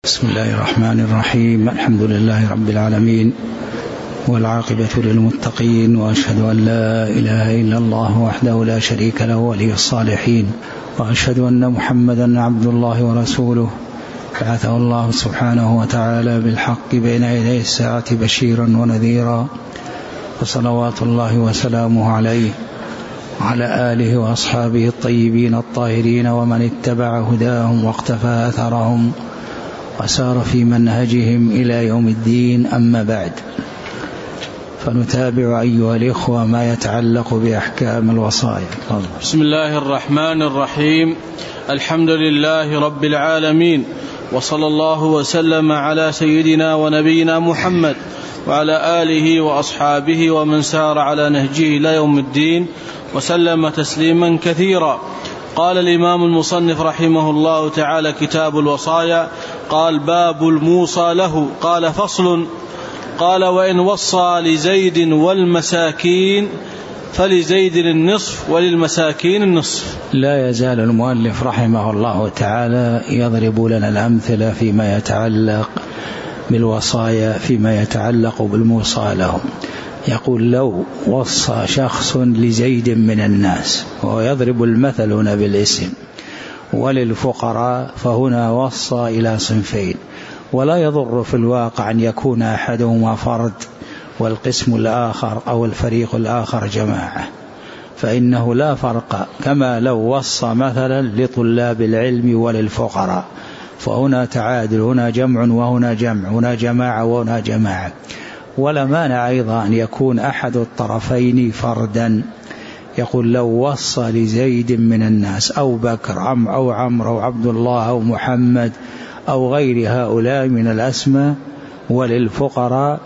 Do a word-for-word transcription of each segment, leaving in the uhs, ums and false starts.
بسم الله الرحمن الرحيم. الحمد لله رب العالمين، والعاقبة للمتقين، وأشهد أن لا إله إلا الله وحده لا شريك له ولي الصالحين، وأشهد أن محمدا عبد الله ورسوله بعثه الله سبحانه وتعالى بالحق بين يدي الساعة بشيرا ونذيرا، وصلوات الله وسلامه عليه وعلى آله وأصحابه الطيبين الطاهرين ومن اتبع هداهم واقتفى أثرهم وسار في منهجهم إلى يوم الدين. أما بعد، فنتابع أيها الإخوة ما يتعلق بأحكام الوصايا. بسم الله الرحمن الرحيم. الحمد لله رب العالمين، وصلى الله وسلم على سيدنا ونبينا محمد وعلى آله وأصحابه ومن سار على نهجه إلى يوم الدين وسلم تسليما كثيرا. قال الإمام المصنف رحمه الله تعالى: كتاب الوصايا. قال: باب الموصى له. قال: فصل. قال: وإن وصى لزيد والمساكين فلزيد النصف وللمساكين النصف. لا يزال المؤلف رحمه الله تعالى يضرب لنا الأمثلة فيما يتعلق بالوصايا، فيما يتعلق بالموصى له. يقول: لو وصى شخص لزيد من الناس، ويضرب المثل هنا بالاسم، وللفقراء، فهنا وصى إلى صنفين، ولا يضر في الواقع أن يكون أحدهما فرد والقسم الآخر أو الفريق الآخر جماعة، فإنه لا فرق. كما لو وصى مثلا لطلاب العلم وللفقراء، فهنا تعادل، هنا جمع وهنا جمع، هنا جماعة وهنا جماعة. ولا مانع أيضا أن يكون أحد الطرفين فردا. يقول: لو وصى لزيد من الناس أو بكر عم أو عمرو أو عبد الله أو محمد أو غير هؤلاء من الأسماء، وللفقراء،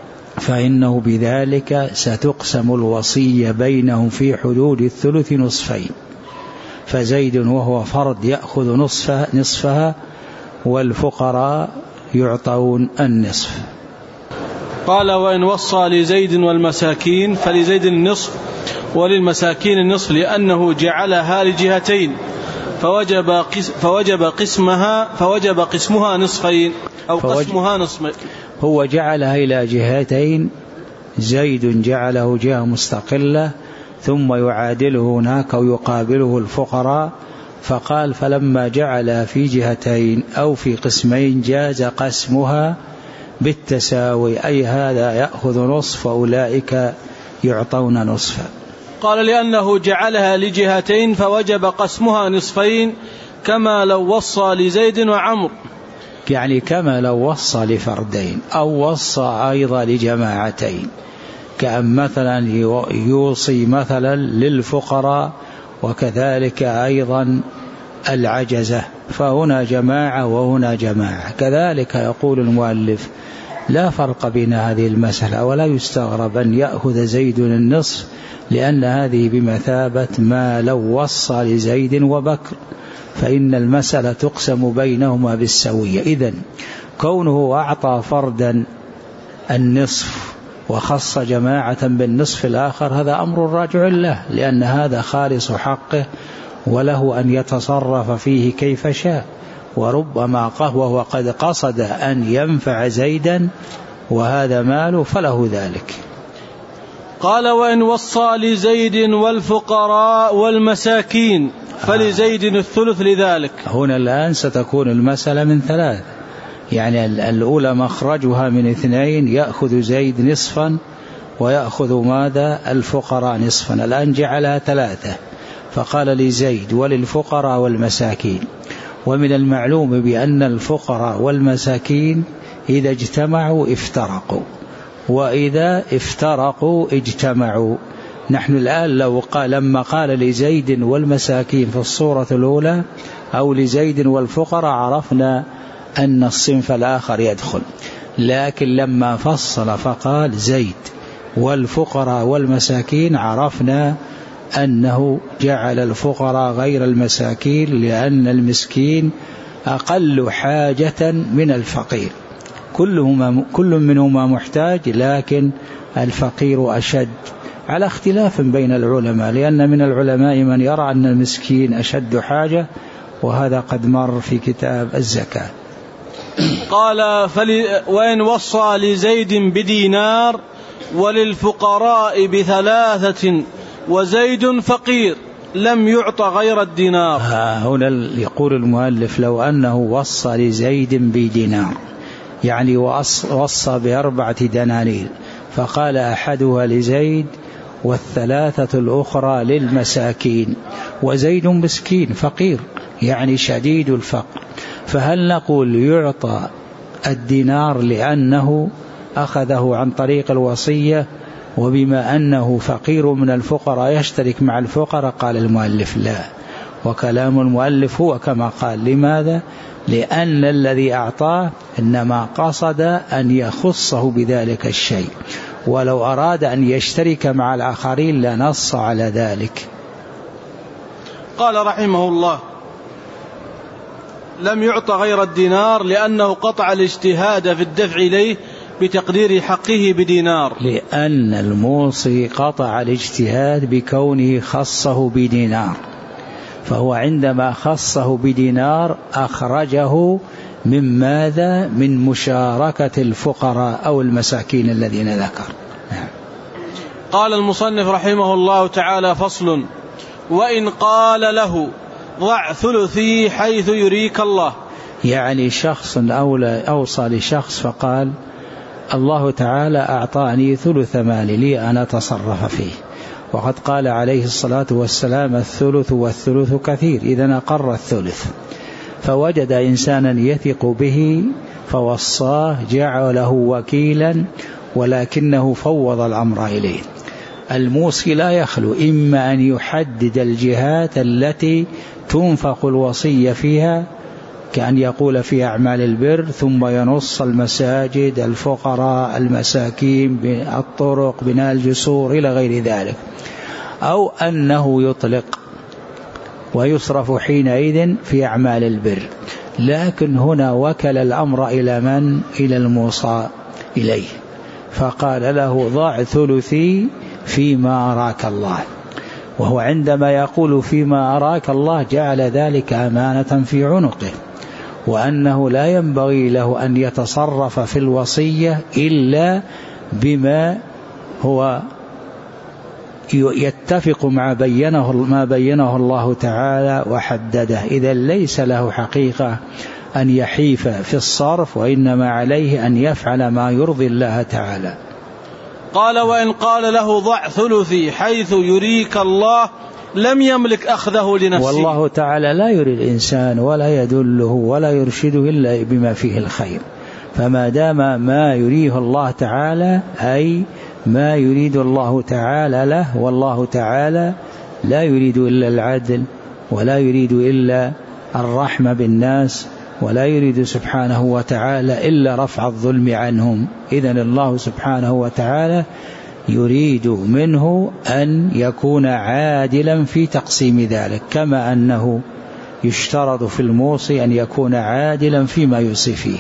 فإنه بذلك ستقسم الوصية بينهم في حدود الثلث نصفين، فزيد وهو فرد يأخذ نصفها, نصفها والفقراء يعطون النصف. قال: وإن وصى لزيد والمساكين فلزيد النصف وللمساكين النصف، لأنه جعلها لجهتين فوجب قس فوجب قسمها فوجب قسمها نصفين أو قسمها نصفين. هو جعلها إلى جهتين، زيد جعله جهة مستقلة، ثم يعادله هناك أو يقابله الفقراء، فقال: فلما جعلها في جهتين أو في قسمين جاز قسمها بالتساوي، أي هذا يأخذ نصف وأولئك يعطون نصفا. قال: لأنه جعلها لجهتين فوجب قسمها نصفين، كما لو وصى لزيد وعمر، يعني كما لو وصى لفردين أو وصى أيضا لجماعتين، كأن مثلا يوصي مثلا للفقراء وكذلك أيضا العجزة، فهنا جماعة وهنا جماعة. كذلك يقول المؤلف: لا فرق بين هذه المسألة، ولا يستغرب أن يأخذ زيد النصف، لأن هذه بمثابة ما لو وصى لزيد وبكر، فإن المسألة تقسم بينهما بالسوية. إذن كونه أعطى فردا النصف وخص جماعة بالنصف الآخر، هذا أمر راجع له، لأن هذا خالص حقه وله أن يتصرف فيه كيف شاء، وربما وهو قد قصد أن ينفع زيدا وهذا ماله فله ذلك. قال: وإن وصى لزيد والفقراء والمساكين فلزيد الثلث لذلك. هنا الآن ستكون المسألة من ثلاث، يعني الأولى مخرجها من اثنين، يأخذ زيد نصفا ويأخذ ماذا؟ الفقراء نصفا. الآن جعلها ثلاثة، فقال لزيد وللفقراء والمساكين. ومن المعلوم بأن الفقراء والمساكين إذا اجتمعوا افترقوا، وإذا افترقوا اجتمعوا. نحن الآن لو قال لما قال لزيد والمساكين في الصورة الأولى أو لزيد والفقراء عرفنا أن الصنف الآخر يدخل، لكن لما فصل فقال زيد والفقراء والمساكين عرفنا أنه جعل الفقراء غير المساكين، لأن المسكين أقل حاجة من الفقير، كلهما كل منهما محتاج، لكن الفقير أشد، على اختلاف بين العلماء، لأن من العلماء من يرى أن المسكين أشد حاجة، وهذا قد مر في كتاب الزكاة. قال فل... وإن وصى لزيد بدينار وللفقراء بثلاثة وزيد فقير لم يعط غير الدينار. هنا يقول المؤلف لو أنه وصى لزيد بدينار يعني وصى بأربعة دنانير فقال أحدها لزيد والثلاثة الأخرى للمساكين وزيد مسكين فقير يعني شديد الفقر، فهل نقول يعطى الدينار لأنه أخذه عن طريق الوصية وبما أنه فقير من الفقراء يشترك مع الفقراء؟ قال المؤلف لا، وكلام المؤلف هو كما قال. لماذا؟ لأن الذي أعطاه إنما قصد أن يخصه بذلك الشيء، ولو أراد أن يشترك مع الآخرين لنص على ذلك. قال رحمه الله لم يعطى غير الدينار لأنه قطع الاجتهاد في الدفع إليه بتقدير حقه بدينار، لأن الموصي قطع الاجتهاد بكونه خصه بدينار، فهو عندما خصه بدينار أخرجه من ماذا؟ من مشاركة الفقراء أو المساكين الذين ذكر. قال المصنف رحمه الله تعالى فصل: وإن قال له ضع ثلثي حيث يريك الله، يعني شخص أوصى لشخص فقال الله تعالى أعطاني ثلث مالي لي أن أتصرف فيه، وقد قال عليه الصلاة والسلام الثلث والثلث كثير، إذن أقر الثلث، فوجد إنسانا يثق به فوصاه جعله وكيلا ولكنه فوض الأمر إليه. الموصي لا يخلو إما أن يحدد الجهات التي تنفق الوصية فيها كأن يقول في أعمال البر ثم ينص المساجد الفقراء المساكين الطرق بناء الجسور إلى غير ذلك، أو أنه يطلق ويصرف حينئذ في أعمال البر. لكن هنا وكل الأمر إلى من؟ إلى الموصى إليه، فقال له ضع ثلثي فيما أراك الله، وهو عندما يقول فيما أراك الله جعل ذلك أمانة في عنقه، وأنه لا ينبغي له أن يتصرف في الوصية إلا بما هو يتفق مع بينه ما بينه الله تعالى وحدده. إذا ليس له حقيقة أن يحيف في الصرف، وإنما عليه أن يفعل ما يرضي الله تعالى. قال وإن قال له ضع ثلثي حيث يريك الله لم يملك أخذه لنفسه. والله تعالى لا يري الإنسان ولا يدله ولا يرشده إلا بما فيه الخير، فما دام ما يريه الله تعالى أي ما يريد الله تعالى له، والله تعالى لا يريد إلا العدل ولا يريد إلا الرحمة بالناس، ولا يريد سبحانه وتعالى إلا رفع الظلم عنهم. إذن الله سبحانه وتعالى يريد منه أن يكون عادلا في تقسيم ذلك، كما أنه يشترط في الموصي أن يكون عادلا فيما يوصي فيه.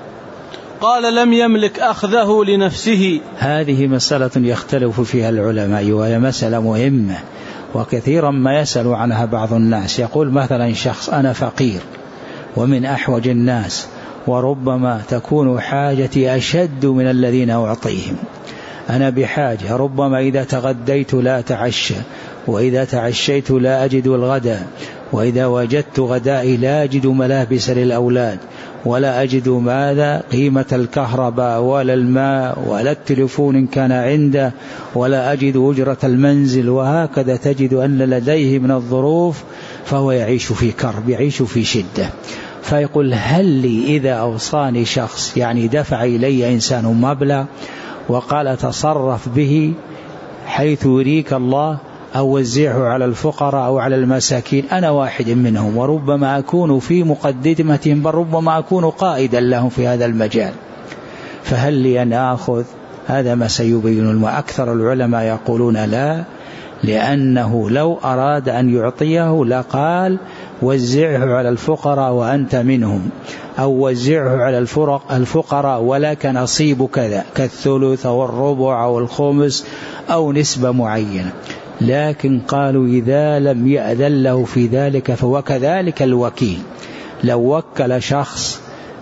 قال لم يملك أخذه لنفسه. هذه مسألة يختلف فيها العلماء، وهي مسألة مهمة وكثيرا ما يسأل عنها بعض الناس. يقول مثلا شخص أنا فقير ومن أحوج الناس، وربما تكون حاجتي أشد من الذين أعطيهم، أنا بحاجة، ربما إذا تغديت لا أتعشى، وإذا تعشيت لا أجد الغداء، وإذا وجدت غدائي لا أجد ملابس للأولاد، ولا أجد ماذا قيمة الكهرباء ولا الماء ولا التلفون إن كان عنده، ولا أجد أجرة المنزل، وهكذا تجد أن لديه من الظروف، فهو يعيش في كرب، يعيش في شدة. فيقول هل لي إذا أوصاني شخص يعني دفع إلي إنسان مبلغ وقال تصرف به حيث يريك الله أو وزعه على الفقراء أو على المساكين، أنا واحد منهم وربما أكون في مقدمتهم، بل ربما أكون قائدا لهم في هذا المجال، فهل لي أن آخذ؟ هذا ما سيبين الماء. أكثر العلماء يقولون لا، لأنه لو أراد أن يعطيه لقال وزعه على الفقراء وأنت منهم، أو وزعه على الفقراء ولك نصيب كذا كالثلث أو الربع أو الخمس أو نسبة معينة. لكن قالوا إذا لم يأذن له في ذلك فهو كذلك الوكيل، لو وكل شخص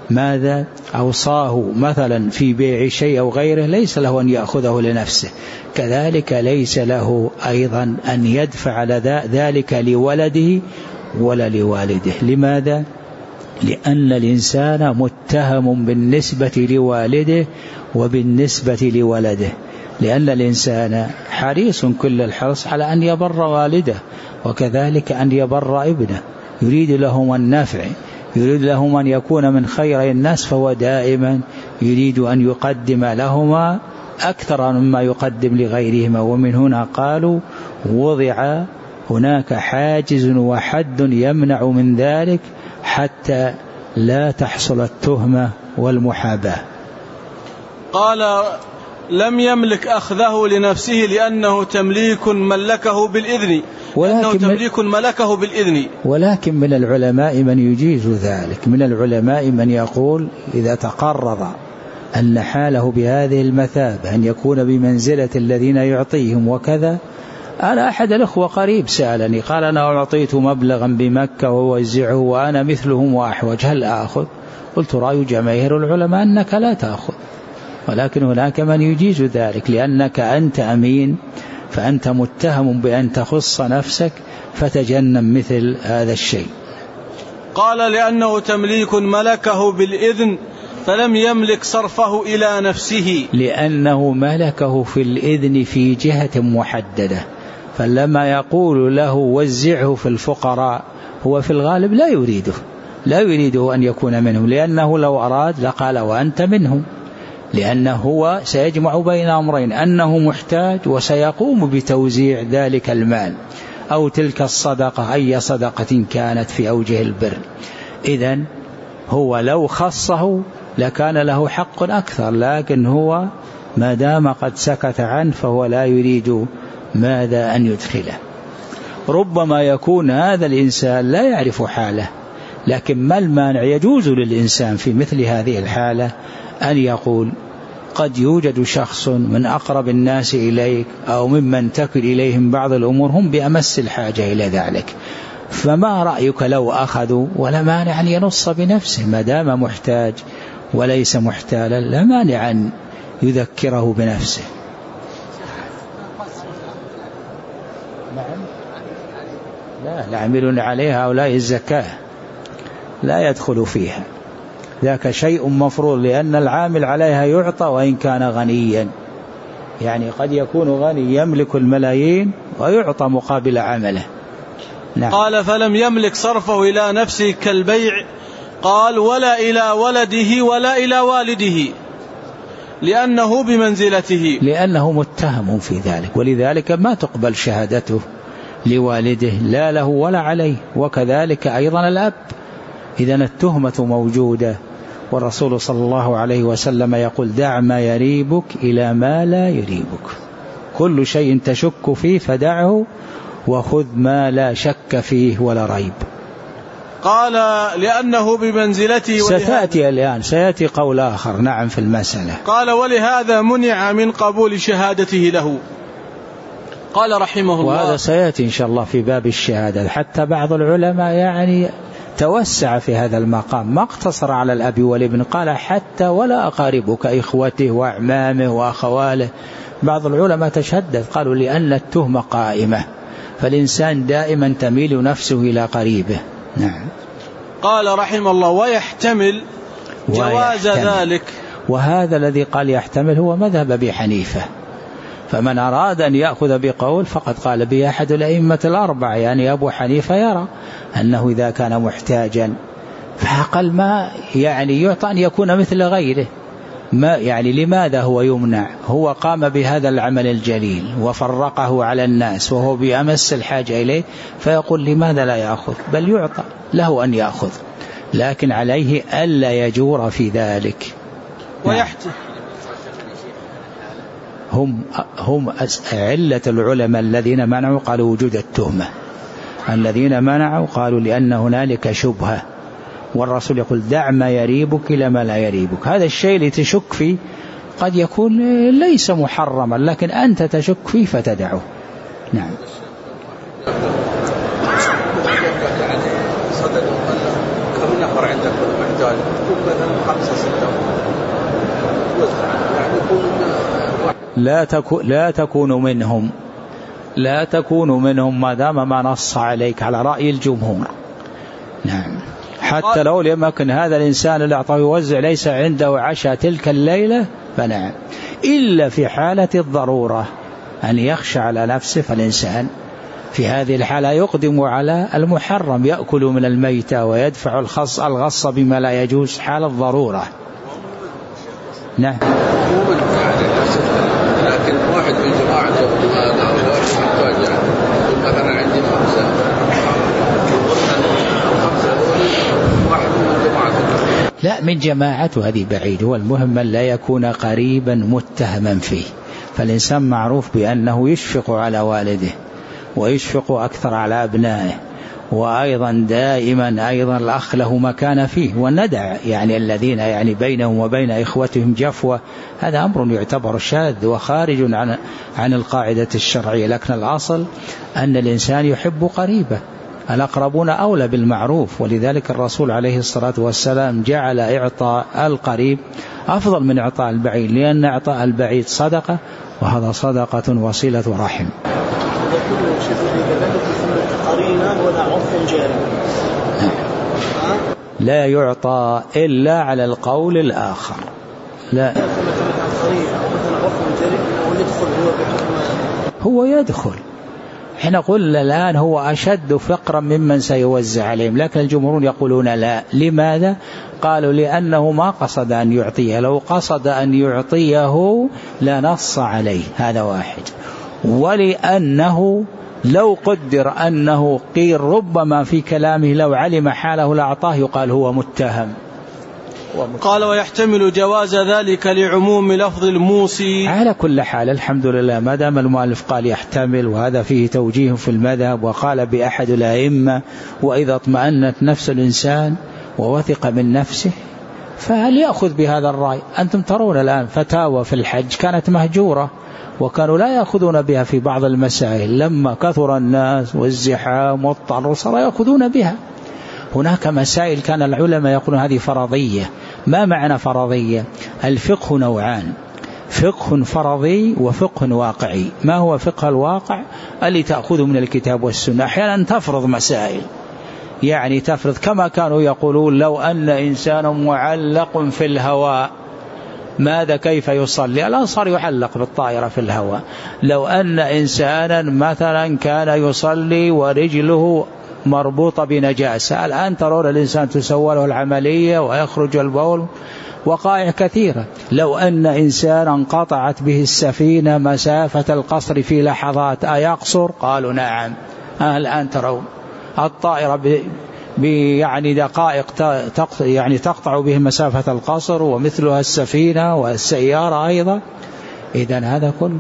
ماذا أوصاه مثلا في بيع شيء أو غيره ليس له أن يأخذه لنفسه، كذلك ليس له أيضا أن يدفع ذلك لولده ولا لوالده. لماذا؟ لأن الإنسان متهم بالنسبة لوالده وبالنسبة لولده، لأن الإنسان حريص كل الحرص على أن يبر والده وكذلك أن يبر ابنه، يريد لهم النفع، يريد لهم أن يكون من خير الناس، فهو دائما يريد أن يقدم لهما أكثر مما يقدم لغيرهما. ومن هنا قالوا وضع هناك حاجز وحد يمنع من ذلك حتى لا تحصل التهمة والمحاباة. قال لم يملك أخذه لنفسه لأنه تمليك ملكه بالإذن، لأنه تمليك ملكه بالإذن. ولكن من العلماء من يجيز ذلك، من العلماء من يقول إذا تقرر أن حاله بهذه المثابة أن يكون بمنزلة الذين يعطيهم وكذا. أنا أحد الأخوة قريب سألني قال أنا أعطيت مبلغا بمكة ووزعه وأنا مثلهم وأحوج، هل آخذ؟ قلت رأي جماهير العلماء أنك لا تأخذ، ولكن هناك من يجيز ذلك، لأنك أنت أمين فأنت متهم بأن تخص نفسك فتجنب مثل هذا الشيء. قال لأنه تمليك ملكه بالإذن فلم يملك صرفه إلى نفسه، لأنه ملكه في الإذن في جهة محددة، فلما يقول له وزعه في الفقراء هو في الغالب لا يريده، لا يريده أن يكون منهم، لأنه لو أراد لقال وأنت منهم، لأنه هو سيجمع بين أمرين، أنه محتاج وسيقوم بتوزيع ذلك المال أو تلك الصدقة أي صدقة كانت في أوجه البر. إذن هو لو خصه لكان له حق أكثر، لكن هو ما دام قد سكت عنه فهو لا يريد ماذا أن يدخله. ربما يكون هذا الإنسان لا يعرف حاله، لكن ما المانع؟ يجوز للإنسان في مثل هذه الحالة أن يقول قد يوجد شخص من أقرب الناس إليك أو ممن تكل إليهم بعض الأمور هم بأمس الحاجة إلى ذلك، فما رأيك لو أخذوا؟ ولا مانع أن ينص بنفسه ما دام محتاج وليس محتالا، لا مانع أن يذكره بنفسه. لا العاملون عليها هؤلاء الزكاة لا يدخل فيها، ذاك شيء مفروض، لأن العامل عليها يعطى وإن كان غنيا، يعني قد يكون غني يملك الملايين ويعطى مقابل عمله. نعم. قال فلم يملك صرفه إلى نفسه كالبيع، قال ولا إلى ولده ولا إلى والده لأنه بمنزلته، لأنه متهم في ذلك، ولذلك ما تقبل شهادته لوالده لا له ولا عليه، وكذلك أيضا الأب. إذن التهمة موجودة، والرسول صلى الله عليه وسلم يقول دع ما يريبك إلى ما لا يريبك، كل شيء تشك فيه فدعه وخذ ما لا شك فيه ولا ريب. قال لأنه بمنزلته، ستأتي الآن سيأتي قول آخر نعم في المسألة. قال ولهذا منع من قبول شهادته له. قال رحمه الله، وهذا سيأتي إن شاء الله في باب الشهادة، حتى بعض العلماء يعني توسع في هذا المقام، ما اقتصر على الأب والابن، قال حتى ولا أقاربك إخوته وأعمامه وأخواله. بعض العلماء تشدد قالوا لأن التهمة قائمة، فالإنسان دائما تميل نفسه إلى قريبه. نعم. قال رحمه الله ويحتمل جواز ذلك، وهذا الذي قال يحتمل هو مذهب أبي حنيفة، فمن أراد أن يأخذ بقول فقد قال به أحد الأئمة الأربعة، يعني أبو حنيفة يرى أنه إذا كان محتاجا فأقل ما يعني يعطى أن يكون مثل غيره، ما يعني لماذا هو يمنع؟ هو قام بهذا العمل الجليل وفرقه على الناس وهو بأمس الحاجة إليه، فيقول لماذا لا يأخذ؟ بل يعطى له أن يأخذ، لكن عليه ألا يجور في ذلك. ويحتمل هم هم علة العلماء الذين منعوا قالوا وجود التهمة، الذين منعوا قالوا لأن هنالك شبهة، والرسول يقول دع ما يريبك إلى ما لا يريبك. هذا الشيء اللي تشك فيه قد يكون ليس محرما، لكن أنت تشك فيه فتدعه. نعم. صدق كم نفر عندك عنده محتاج تكون مثلا خمسة ستة يعني يكون لا تكون لا تكون منهم لا تكون منهم ما دام ما نص عليك على رأي الجمهور. نعم. حتى لو لم يكن هذا الإنسان اللي أعطاه يوزع ليس عنده عشاء تلك الليلة فنعم، إلا في حالة الضرورة أن يخشى على نفسه، فالإنسان في هذه الحالة يقدم على المحرم، يأكل من الميتة ويدفع الخص الغص بما لا يجوز حال الضرورة. نعم. لكن واحد في الجماعة يقول هذا واحد محتاج يعني مثلا عندي خمسة واحد من جماعة لا من جماعته هذه بعيد، هو المهم لا يكون قريبا متهما فيه، فالإنسان معروف بأنه يشفق على والده ويشفق أكثر على أبنائه، وأيضا دائما أيضا الأخ له مكان فيه، وندع يعني الذين يعني بينهم وبين إخوتهم جفوة، هذا أمر يعتبر شاذ وخارج عن عن القاعدة الشرعية، لكن الأصل أن الإنسان يحب قريبه، الأقربون أولى بالمعروف، ولذلك الرسول عليه الصلاة والسلام جعل إعطاء القريب أفضل من إعطاء البعيد، لأن إعطاء البعيد صدقة، وهذا صدقة وصلة رحم. لا يعطى إلا على القول الآخر. لا هو يدخل، حين قلنا الآن هو أشد فقرا ممن سيوزع عليهم، لكن الجمهور يقولون لا. لماذا؟ قالوا لأنه ما قصد أن يعطيه، لو قصد أن يعطيه لا نص عليه، هذا واحد، ولأنه لو قدر أنه قيل ربما في كلامه لو علم حاله لأعطاه يقال هو متهم. قال ويحتمل جواز ذلك لعموم لفظ الموصي. على كل حال الحمد لله ما دام المؤلف قال يحتمل، وهذا فيه توجيه في المذهب، وقال بأحد الأئمة وإذا اطمأنت نفس الإنسان ووثق من نفسه فهل يأخذ بهذا الرأي؟ أنتم ترون الآن فتاوى في الحج كانت مهجورة وكانوا لا يأخذون بها في بعض المسائل، لما كثر الناس والزحام واضطروا صار يأخذون بها. هناك مسائل كان العلماء يقولون هذه فرضية. ما معنى فرضية؟ الفقه نوعان، فقه فرضي وفقه واقعي. ما هو فقه الواقع؟ اللي تأخذه من الكتاب والسنة. أحيانا تفرض مسائل، يعني تفرض كما كانوا يقولون لو أن إنسان معلق في الهواء ماذا كيف يصلي؟ الآن صار يعلق بالطائرة في الهواء. لو أن إنسانا مثلا كان يصلي ورجله مربوطة بنجاسة، الآن ترون الإنسان تسوى له العملية ويخرج البول، وقائع كثيرة. لو أن إنسانا انقطعت به السفينة مسافة القصر في لحظات أيقصر؟ قالوا نعم. آه الآن ترون الطائرة ب يعني دقائق تقطع يعني تقطع به مسافة القصر، ومثلها السفينة والسيارة أيضا. إذن هذا كله.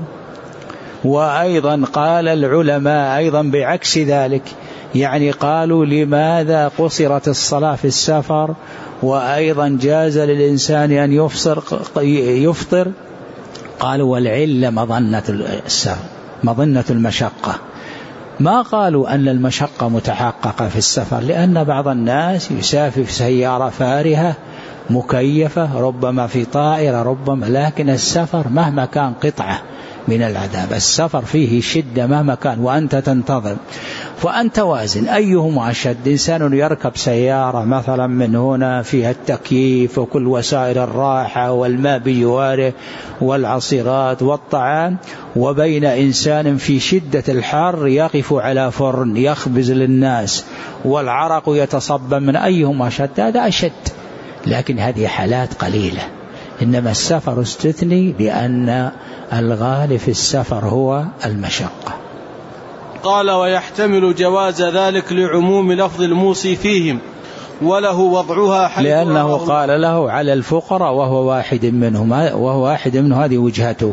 وأيضا قال العلماء أيضا بعكس ذلك، يعني قالوا لماذا قصرت الصلاة في السفر وأيضا جاز للإنسان أن يفطر يفطر قالوا والعلة مظنة السفر مظنة المشقة. ما قالوا أن المشقة متحققة في السفر، لأن بعض الناس يسافر في سيارة فارهة مكيفة، ربما في طائرة ربما، لكن السفر مهما كان قطعة من العذاب، السفر فيه شدة مهما كان، وأنت تنتظر. فأنت وازن أيهما أشد. إنسان يركب سيارة مثلا من هنا فيها التكييف وكل وسائل الراحة والماء بجواره والعصيرات والطعام، وبين إنسان في شدة الحر يقف على فرن يخبز للناس والعرق يتصب من، أيهما أشد؟ هذا أشد. لكن هذه حالات قليلة، إنما السفر استثني لأن الغالب في السفر هو المشقة. قال ويحتمل جواز ذلك لعموم لفظ الموصي فيهم وله وضعها حيث لأنه قال له على الفقراء وهو واحد منهم، وهو واحد منه، هذه وجهته.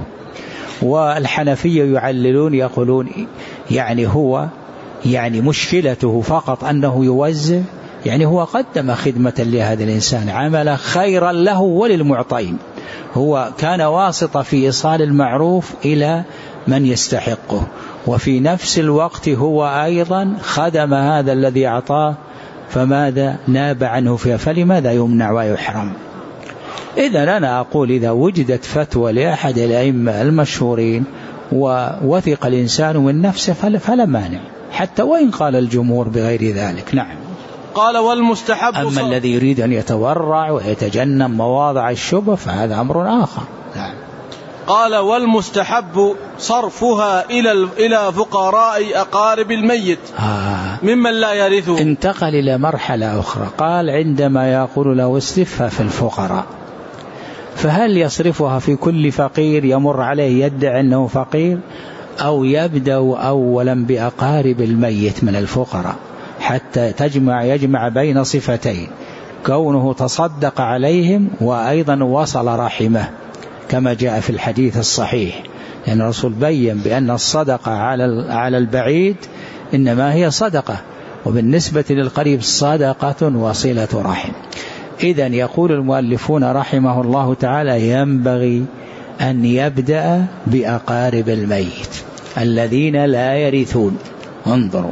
والحنفية يعللون يقولون يعني هو يعني مشكلته فقط أنه يوزع، يعني هو قدم خدمة لهذا الإنسان، عمل خيرا له وللمعطين، هو كان واسطة في إيصال المعروف إلى من يستحقه، وفي نفس الوقت هو أيضا خدم هذا الذي أعطاه فماذا ناب عنه فيها، فلماذا يمنع ويحرم؟ إذا أنا أقول إذا وجدت فتوى لأحد الأئمة المشهورين ووثق الإنسان من نفسه فلا مانع، حتى وإن قال الجمهور بغير ذلك. نعم. قال والمستحب أما الذي يريد أن يتورع ويتجنب مواضع الشبه فهذا أمر آخر. نعم. قال والمستحب صرفها إلى إلى فقراء أقارب الميت آه. ممن لا يرثه. انتقل إلى مرحلة أخرى، قال عندما يقول له اصرفها في الفقراء، فهل يصرفها في كل فقير يمر عليه يدعي أنه فقير، أو يبدأ أولا بأقارب الميت من الفقراء حتى تجمع يجمع بين صفتين، كونه تصدق عليهم وأيضا وصل رحمه كما جاء في الحديث الصحيح، لأن الرسول بيّن بأن الصدقة على على البعيد إنما هي صدقة، وبالنسبة للقريب صدقة وصلة رحم. إذن يقول المؤلفون رحمه الله تعالى ينبغي أن يبدأ بأقارب الميت الذين لا يرثون. انظروا،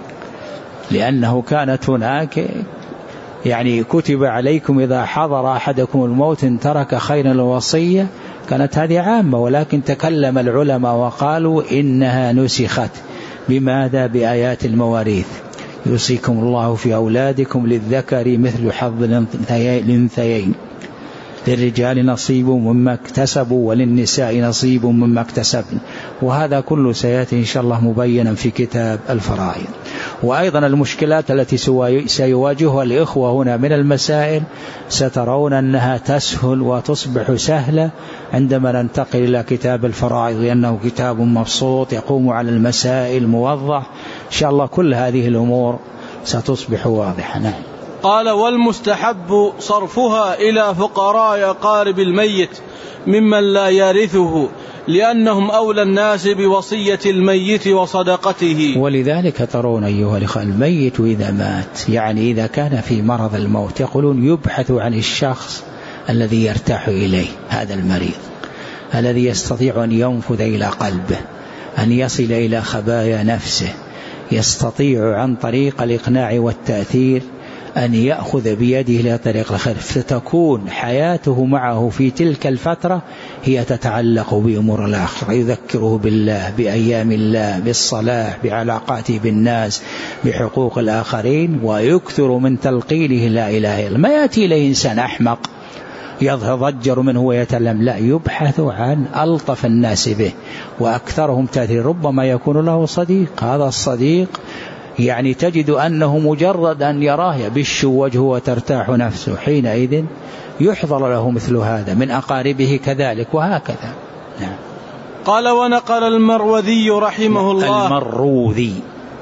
لأنه كانت هناك يعني كتب عليكم إذا حضر أحدكم الموت إن ترك خيرا الوصية، كانت هذه عامة، ولكن تكلم العلماء وقالوا إنها نسخت بماذا؟ بآيات المواريث، يوصيكم الله في أولادكم للذكر مثل حظ الأنثيين، للرجال نصيب مما اكتسبوا وللنساء نصيب مما اكتسبن، وهذا كله سيأتي إن شاء الله مبينا في كتاب الفرائض. وأيضا المشكلات التي سيواجهها الإخوة هنا من المسائل سترون أنها تسهل وتصبح سهلة عندما ننتقل إلى كتاب الفرائض، لأنه كتاب مبسوط يقوم على المسائل موضح. إن شاء الله كل هذه الأمور ستصبح واضحة. نعم. قال والمستحب صرفها إلى فقراء أقارب الميت ممن لا يرثه لأنهم أولى الناس بوصية الميت وصدقته. ولذلك ترون أيها الأخوة الميت إذا مات، يعني إذا كان في مرض الموت، يقولون يبحث عن الشخص الذي يرتاح إليه، هذا المريض الذي يستطيع أن ينفذ إلى قلبه، أن يصل إلى خبايا نفسه، يستطيع عن طريق الإقناع والتأثير أن يأخذ بيده إلى طريق الخير، فتكون حياته معه في تلك الفترة هي تتعلق بأمور الآخرة، يذكره بالله، بأيام الله، بالصلاة، بعلاقاته بالناس، بحقوق الآخرين، ويكثر من تلقينه لا إله إلا الله. ما يأتي إليه إنسان أحمق يضجر منه ويتلم، لا، يبحث عن ألطف الناس به وأكثرهم تأثير. ربما يكون له صديق، هذا الصديق يعني تجد أنه مجرد أن يراه يبش وجهه وترتاح نفسه، حينئذ يحضر له مثل هذا من أقاربه كذلك، وهكذا. نعم. قال ونقل المروذي رحمه الله المروذي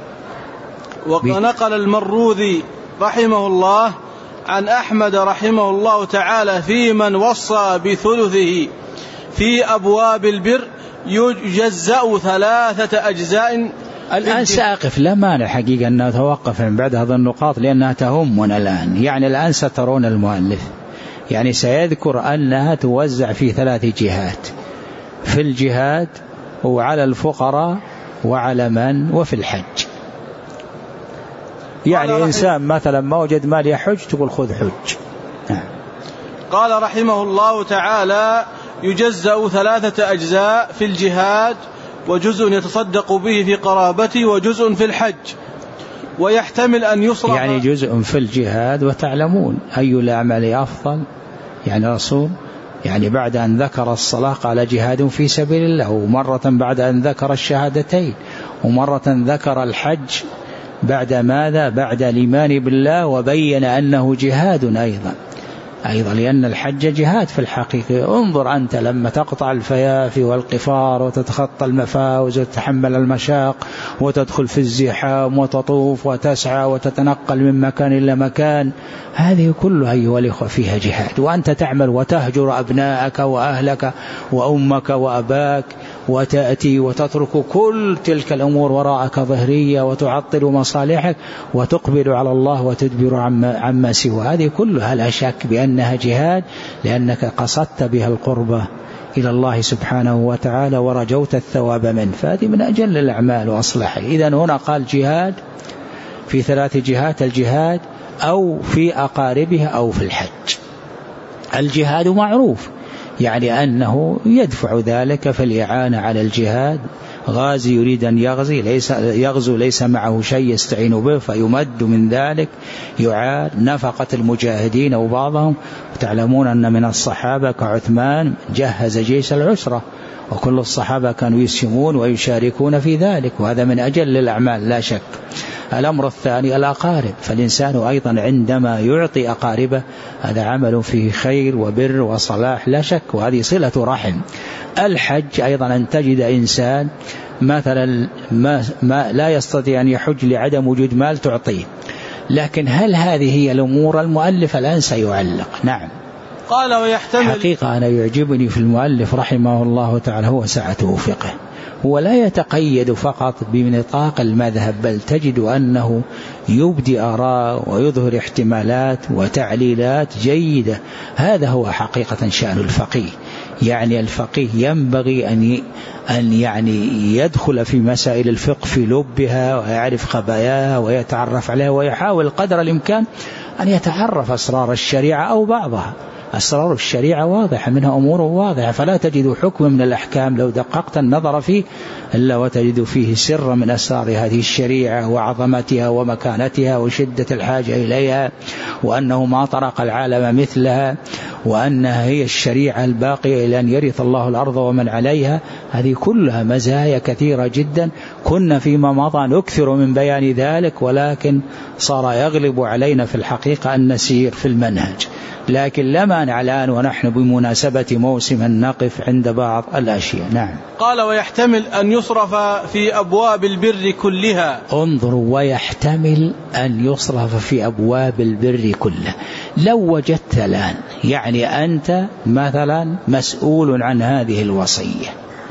ونقل المروذي رحمه الله عن أحمد رحمه الله تعالى في من وصى بثلثه في أبواب البر يجزأ ثلاثة أجزاء. الآن سأقف، لا مانع حقيقة أن نتوقف من بعد هذه النقاط لأنها تهمنا الآن. يعني الآن سترون المؤلف يعني سيذكر أنها توزع في ثلاث جهات، في الجهاد وعلى الفقراء وعلى من وفي الحج. يعني إنسان مثلا ما وجد مال يحج تقول خذ حج. نعم. قال رحمه الله تعالى يجزأ ثلاثة أجزاء في الجهاد، وجزء يتصدق به في قرابته، وجزء في الحج، ويحتمل أن يصرف يعني جزء في الجهاد. وتعلمون أي الأعمال أفضل، يعني رسول يعني بعد أن ذكر الصلاة قال جهاد في سبيل الله، ومرة بعد أن ذكر الشهادتين، ومرة ذكر الحج بعد ماذا؟ بعد الإيمان بالله، وبين أنه جهاد أيضا أيضا لأن الحج جهاد في الحقيقة. انظر أنت لما تقطع الفيافي والقفار وتتخطى المفاوز وتتحمل المشاق وتدخل في الزحام وتطوف وتسعى وتتنقل من مكان إلى مكان، هذه كلها أيها الإخوة فيها جهاد. وأنت تعمل وتهجر أبناءك وأهلك وأمك وأباك، وتأتي وتترك كل تلك الأمور وراءك ظهرية وتعطل مصالحك وتقبل على الله وتدبر عما, عما سوى. هذه كلها لا شك بأنها جهاد، لأنك قصدت بها القربة إلى الله سبحانه وتعالى ورجوت الثواب منه، فهذه من أجل الأعمال وأصلحها. إذن هنا قال جهاد في ثلاث جهات: الجهاد أو في أقاربها أو في الحج. الجهاد معروف، يعني أنه يدفع ذلك في الإعانة على الجهاد. غازي يريد أن يغزي ليس يغزو ليس معه شيء يستعين به فيمد من ذلك يعان. نفقة المجاهدين وبعضهم، وتعلمون أن من الصحابة كعثمان جهز جيش العسرة، وكل الصحابة كانوا يسهمون ويشاركون في ذلك، وهذا من أجل الأعمال لا شك. الأمر الثاني الأقارب، فالإنسان أيضا عندما يعطي أقاربه هذا عمل فيه خير وبر وصلاح لا شك، وهذه صلة رحم. الحج أيضا أن تجد إنسان مثلا ما, ما لا يستطيع أن يحج لعدم وجود مال تعطيه، لكن هل هذه هي الأمور؟ المؤلف الآن سيعلق. نعم. قال ويحتمل. حقيقة أنا يعجبني في المؤلف رحمه الله تعالى هو سعة وفقه، هو لا يتقيد فقط بنطاق المذهب، بل تجد أنه يبدي آراء ويظهر احتمالات وتعليلات جيدة. هذا هو حقيقة شأن الفقيه، يعني الفقيه ينبغي أن أن يعني يدخل في مسائل الفقه في لبها ويعرف خباياها ويتعرف عليها، ويحاول قدر الإمكان أن يتعرف أسرار الشريعة أو بعضها. أسرار الشريعة واضحة، منها أمور واضحة، فلا تجد حكم من الأحكام لو دققت النظر فيه إلا وتجد فيه سر من أسرار هذه الشريعة وعظمتها ومكانتها وشدة الحاجة إليها، وأنه ما طرق العالم مثلها، وأنها هي الشريعة الباقية إلى أن يرث الله الأرض ومن عليها. هذه كلها مزايا كثيرة جدا، كنا فيما مضى نكثر من بيان ذلك، ولكن صار يغلب علينا في الحقيقة أن نسير في المنهج. لكن لما نعلان ونحن بمناسبة موسم نقف عند بعض الأشياء. نعم. قال ويحتمل أن يصرف في أبواب البر كلها. انظروا، ويحتمل أن يصرف في أبواب البر كلها. لو وجدت الآن يعني أنت مثلا مسؤول عن هذه الوصية،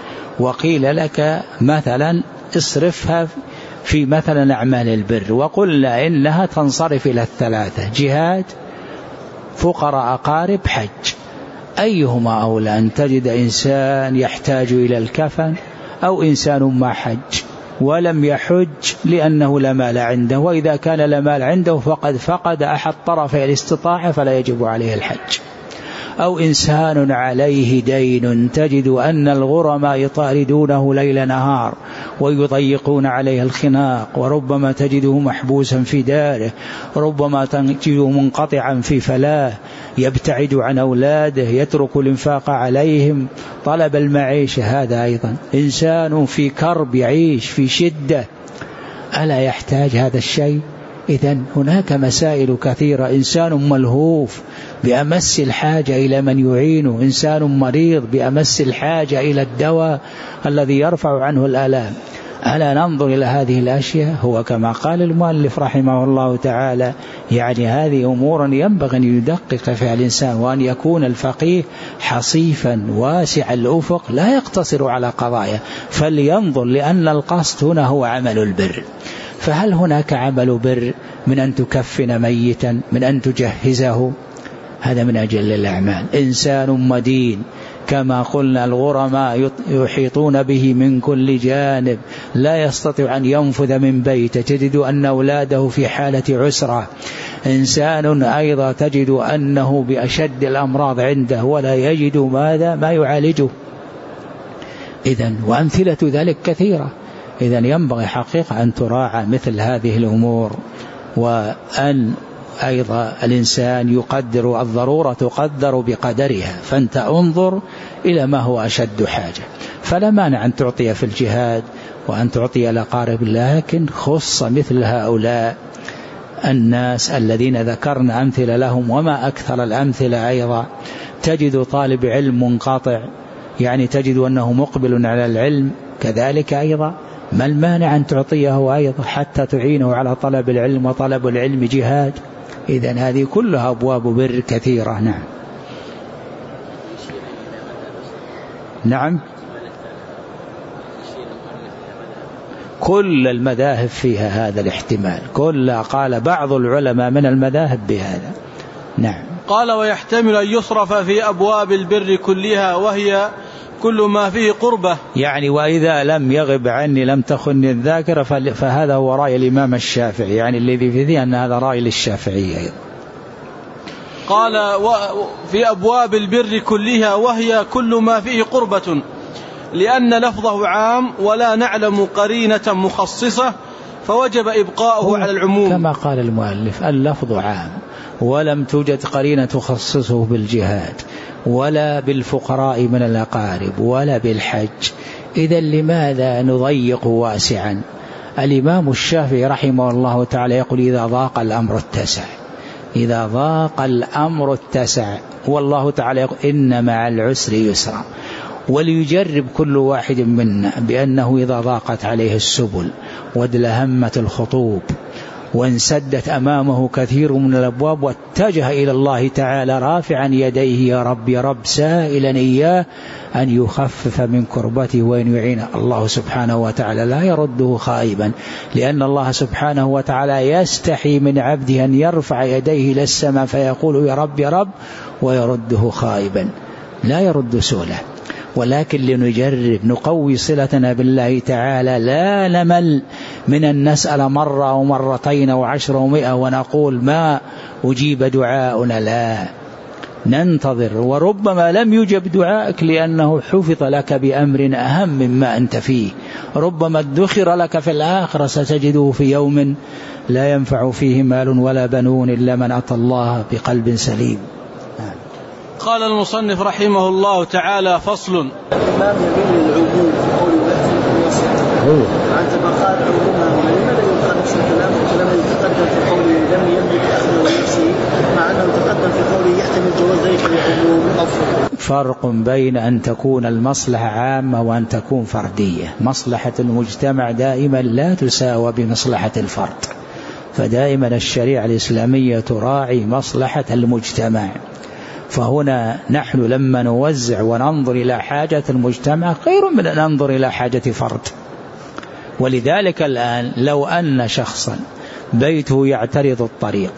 وقيل لك مثلا اصرفها في مثلا أعمال البر، وقلنا إنها تنصرف إلى الثلاثة: جهاد، فقراء، أقارب، حج. أيهما أولى؟ أن تجد إنسان يحتاج إلى الكفن، أو إنسان ما حج ولم يحج لأنه لا مال عنده، وإذا كان لا مال عنده فقد فقد أحد طرفي الاستطاعة فلا يجب عليه الحج. أو إنسان عليه دين، تجد أن الغرماء يطاردونه ليل نهار ويضيقون عليه الخناق، وربما تجده محبوسا في داره، ربما تجده منقطعا في فلاه، يبتعد عن أولاده، يترك الانفاق عليهم، طلب المعيشة. هذا أيضا إنسان في كرب يعيش في شدة، ألا يحتاج هذا الشيء؟ إذن هناك مسائل كثيرة. إنسان ملهوف بأمس الحاجة إلى من يعينه، إنسان مريض بأمس الحاجة إلى الدواء الذي يرفع عنه الآلام. ألا ننظر إلى هذه الأشياء؟ هو كما قال المؤلف رحمه الله تعالى، يعني هذه أمور ينبغي أن يدقق فيها الإنسان، وأن يكون الفقيه حصيفا واسع الأفق لا يقتصر على قضايا، فلينظر، لأن القصد هنا هو عمل البر. فهل هناك عمل بر من أن تكفن ميتا، من أن تجهزه؟ هذا من أجل الأعمال. إنسان مدين كما قلنا، الغرماء يحيطون به من كل جانب، لا يستطيع أن ينفذ من بيته، تجد أن أولاده في حالة عسرة. إنسان أيضا تجد أنه بأشد الأمراض عنده ولا يجد ماذا ما يعالجه. إذن وأمثلة ذلك كثيرة. إذن ينبغي حقيقة أن تراعى مثل هذه الأمور، وأن أيضا الإنسان يقدر الضرورة تقدر بقدرها، فأنت انظر إلى ما هو أشد حاجة. فلا مانع أن تعطي في الجهاد وأن تعطي الأقارب، لكن خص مثل هؤلاء الناس الذين ذكرنا أمثلة لهم، وما أكثر الأمثلة. أيضا تجد طالب علم منقطع، يعني تجد أنه مقبل على العلم، كذلك أيضا ما المانع أن تعطيه أيضا حتى تعينه على طلب العلم، وطلب العلم جهاد. إذن هذه كلها أبواب بر كثيرة. نعم. نعم، كل المذاهب فيها هذا الاحتمال، كل قال بعض العلماء من المذاهب بهذا. نعم. قال ويحتمل أن يصرف في أبواب البر كلها، وهي كل ما فيه قربة. يعني وإذا لم يغب عني لم تخني الذاكرة، فهذا هو رأي الإمام الشافعي، يعني الذي في ذي أن هذا رأي للشافعي أيضا. قال في أبواب البر كلها وهي كل ما فيه قربة، لأن لفظه عام ولا نعلم قرينة مخصصة فوجب إبقاؤه على العموم. كما قال المؤلف اللفظ عام ولم توجد قرينة تخصصه بالجهاد ولا بالفقراء من الأقارب ولا بالحج، إذن لماذا نضيق واسعا؟ الإمام الشافعي رحمه الله تعالى يقول إذا ضاق الأمر اتسع، إذا ضاق الأمر اتسع، والله تعالى يقول إن مع العسر يسرا. وليجرب كل واحد منا بأنه إذا ضاقت عليه السبل وادلهمت الخطوب وانسدت أمامه كثير من الأبواب واتجه إلى الله تعالى رافعا يديه يا رب يا رب سائلا إياه أن يخفف من كربته وأن يعينه، الله سبحانه وتعالى لا يرده خائبا، لأن الله سبحانه وتعالى يستحي من عبده أن يرفع يديه إلى السماء فيقول يا رب يا رب ويرده خائبا، لا يرد سؤله. ولكن لنجرب نقوي صلتنا بالله تعالى، لا نمل من أن نسأل مرة أو مرتين أو عشر ومئة ونقول ما أجيب دعاؤنا، لا ننتظر، وربما لم يجب دعائك لأنه حفظ لك بأمر أهم مما أنت فيه، ربما ادخر لك في الآخرة ستجده في يوم لا ينفع فيه مال ولا بنون إلا من أتى الله بقلب سليم. قال المصنف رحمه الله تعالى فصل. الإمام يميل للعموم قول الله عن تبقات عمومها، ولماذا يؤخذ نفس الكلام لما يتقدم في قوله لم يملك أخذ نفسه مع أنه يتقدم في قوله يحتمل جواز ذلك العموم أفضل؟ فرق بين أن تكون المصلحة عامة وأن تكون فردية. مصلحة المجتمع دائما لا تساوى بمصلحة الفرد، فدائما الشريعة الإسلامية تراعي مصلحة المجتمع، فهنا نحن لما نوزع وننظر إلى حاجة المجتمع خير من أن ننظر إلى حاجة فرد. ولذلك الآن لو أن شخصا بيته يعترض الطريق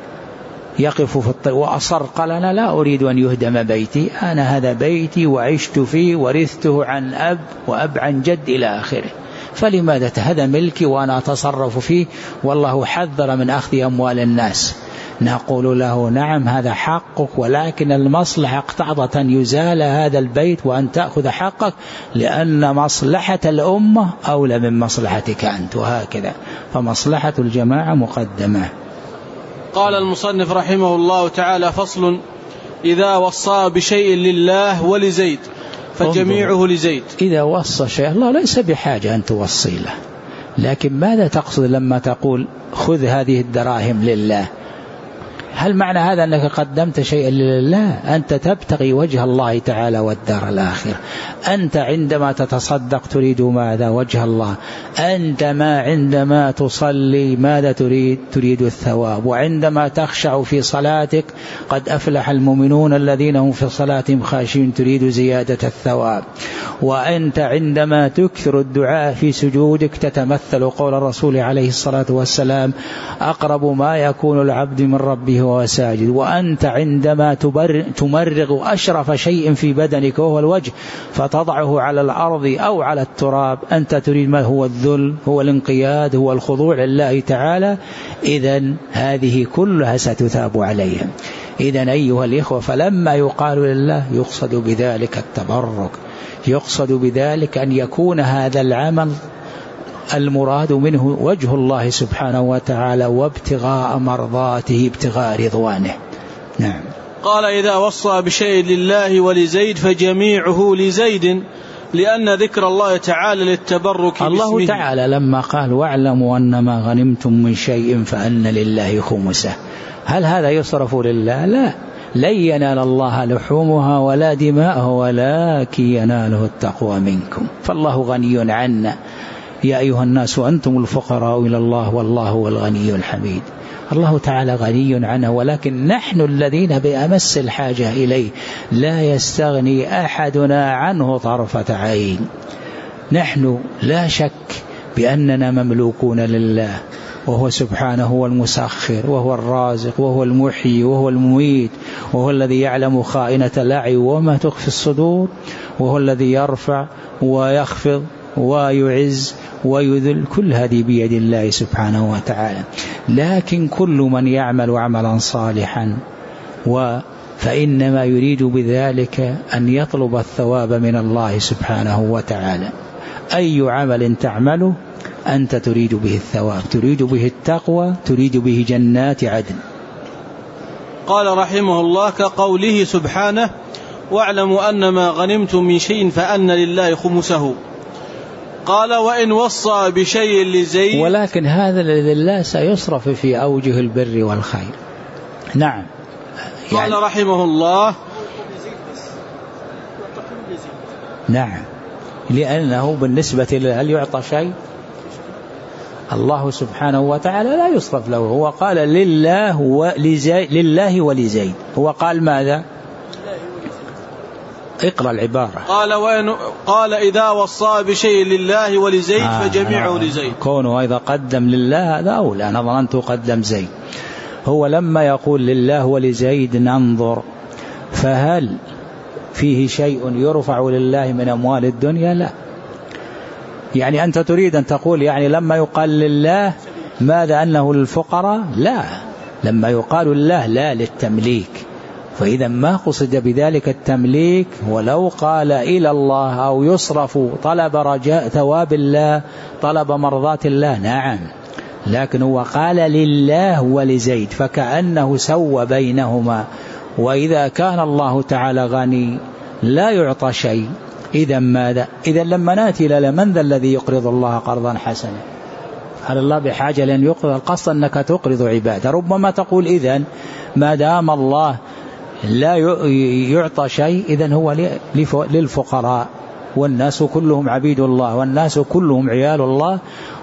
يقف في الطريق وأصر قال أنا لا أريد أن يهدم بيتي، أنا هذا بيتي وعشت فيه ورثته عن أب وأب عن جد إلى آخره، فلماذا هذا ملكي وأنا أتصرف فيه والله حذر من أخذ أموال الناس؟ نقول له نعم هذا حقك، ولكن المصلحة اقتضت أن يزال هذا البيت وأن تأخذ حقك، لأن مصلحة الأمة أولى من مصلحتك أنت، وهكذا فمصلحة الجماعة مقدمة. قال المصنف رحمه الله تعالى فصل. إذا وصى بشيء لله ولزيد فجميعه لزيد. إذا وصى شيء الله ليس بحاجة أن توصي له، لكن ماذا تقصد لما تقول خذ هذه الدراهم لله؟ هل معنى هذا أنك قدمت شيئا لله؟ أنت تبتغي وجه الله تعالى والدار الآخرة. أنت عندما تتصدق تريد ماذا؟ وجه الله. أنت ما عندما تصلي ماذا تريد؟ تريد الثواب. وعندما تخشع في صلاتك قد أفلح المؤمنون الذين هم في صلاتهم خاشعون تريد زيادة الثواب. وأنت عندما تكثر الدعاء في سجودك تتمثل قول الرسول عليه الصلاة والسلام أقرب ما يكون العبد من ربه وهو ساجد. وأنت عندما تمرغ أشرف شيء في بدنك وهو الوجه فتضعه على الأرض أو على التراب أنت تريد ما هو الذل، هو الانقياد، هو الخضوع لله تعالى. إذن هذه كلها ستثاب عليها. إذن أيها الإخوة فلما يقال لله يقصد بذلك التبرك، يقصد بذلك أن يكون هذا العمل المراد منه وجه الله سبحانه وتعالى وابتغاء مرضاته ابتغاء رضوانه. نعم. قال إذا وصى بشيء لله ولزيد فجميعه لزيد، لأن ذكر الله تعالى للتبرك الله باسمه. تعالى لما قال واعلموا أنما غنمتم من شيء فأن لله خمسه، هل هذا يصرف لله؟ لا، لن ينال الله لحومها ولا دماءه ولكن يناله التقوى منكم، فالله غني عنا. يا أيها الناس أنتم الفقراء إلى الله والله هو الغني الحميد. الله تعالى غني عنه، ولكن نحن الذين بأمس الحاجة إليه، لا يستغني أحدنا عنه طرفة عين. نحن لا شك بأننا مملوكون لله، وهو سبحانه هو المسخر وهو الرازق وهو المحيي وهو المميت، وهو الذي يعلم خائنة الأعين وما تخفي الصدور، وهو الذي يرفع ويخفض ويعز ويذل، كل هذه بيد الله سبحانه وتعالى. لكن كل من يعمل عملا صالحا فإنما يريد بذلك أن يطلب الثواب من الله سبحانه وتعالى. أي عمل تعمله أنت تريد به الثواب، تريد به التقوى، تريد به جنات عدن. قال رحمه الله: كقوله سبحانه: واعلموا أن ما غنمتم من شيء فأن لله خمسه. قال: وإن وصى بشيء لزيد، ولكن هذا لله سيصرف في أوجه البر والخير. نعم. يعني قال رحمه الله: نعم، لأنه بالنسبة له هل يعطى شيء؟ الله سبحانه وتعالى لا يصرف له. هو قال لله ولزيد، لله ولزيد. هو قال ماذا؟ اقرأ العبارة. قال وإن قال إذا وصى بشيء لله ولزيد آه فجميعه لزيد. كونه إذا قدم لله هذا أولى، أنا ظننت قدم زيد. هو لما يقول لله ولزيد ننظر، فهل فيه شيء يرفع لله من أموال الدنيا؟ لا. يعني أنت تريد أن تقول يعني لما يقال لله ماذا أنه للفقراء؟ لا، لما يقال لله لا للتمليك، فإذا ما قصد بذلك التمليك. ولو قال إلى الله أو يصرف طلب رجاء ثواب الله، طلب مرضات الله، نعم، لكن هو قال لله ولزيد، فكأنه سوى بينهما. وإذا كان الله تعالى غني لا يعطى شيء، إذا ماذا؟ إذا لما نأتي إلى من ذا الذي يقرض الله قرضا حسنا؟ هل الله بحاجة لأن يقرض؟ القصد أنك تقرض عباده. ربما تقول إذن ما دام الله لا يعطى شيء إذن هو للفقراء، والناس كلهم عبيد الله، والناس كلهم عيال الله،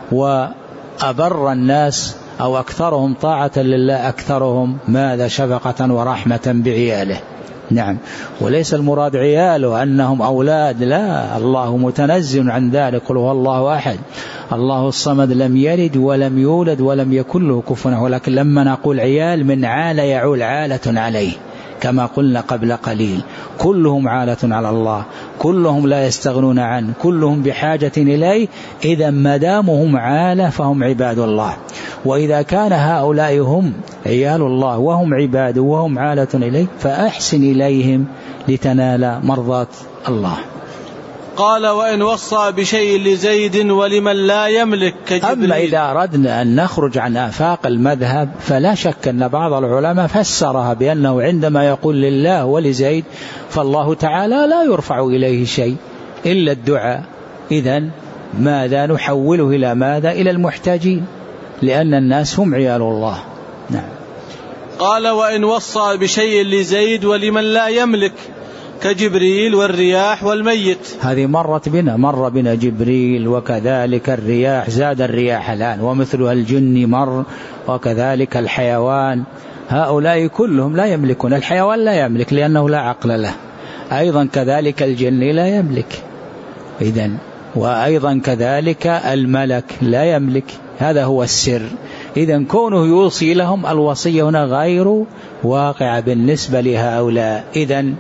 وأبر الناس أو أكثرهم طاعة لله أكثرهم ماذا؟ شفقة ورحمة بعياله. نعم، وليس المراد عياله أنهم أولاد، لا، الله متنزه عن ذلك. قل هو الله أحد الله الصمد لم يلد ولم يولد ولم يكن له كفوا. ولكن لما نقول عيال من عال يعول عالة عليه، كما قلنا قبل قليل، كلهم عالة على الله، كلهم لا يستغنون عنه، كلهم بحاجة إليه. إذا ما دامهم عالة فهم عباد الله. وإذا كان هؤلاء هم عيال الله وهم عباد وهم عالة إليه فأحسن إليهم لتنال مرضات الله. قال وإن وصى بشيء لزيد ولمن لا يملك كجبريل. أما إذا أردنا أن نخرج عن آفاق المذهب فلا شك أن بعض العلماء فسرها بأنه عندما يقول لله ولزيد فالله تعالى لا يرفع إليه شيء إلا الدعاء. إذن ماذا نحوله إلى ماذا؟ إلى المحتاجين، لأن الناس هم عيال الله. نعم. قال وإن وصى بشيء لزيد ولمن لا يملك كجبريل والرياح والميت. هذه مرت بنا، مر بنا جبريل وكذلك الرياح، زاد الرياح الآن، ومثلها الجن مر، وكذلك الحيوان. هؤلاء كلهم لا يملكون. الحيوان لا يملك لأنه لا عقل له، أيضا كذلك الجن لا يملك، إذن وأيضا كذلك الملك لا يملك. هذا هو السر. إذن كونه يوصي لهم، الوصية هنا غير واقعة بالنسبة لهؤلاء. إذن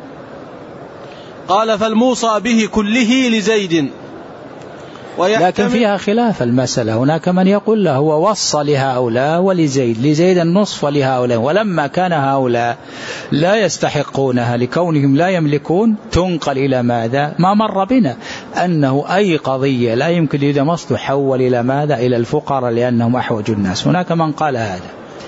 قال فالموصى به كله لزيد. لكن فيها خلاف المسألة، هناك من يقول له هو وصى لهؤلاء ولزيد، لزيد النصف ولهؤلاء، ولما كان هؤلاء لا يستحقونها لكونهم لا يملكون تنقل إلى ماذا؟ ما مر بنا أنه أي قضية لا يمكن إذا ما تحول إلى ماذا؟ إلى الفقراء لأنهم أحوج الناس. هناك من قال هذا.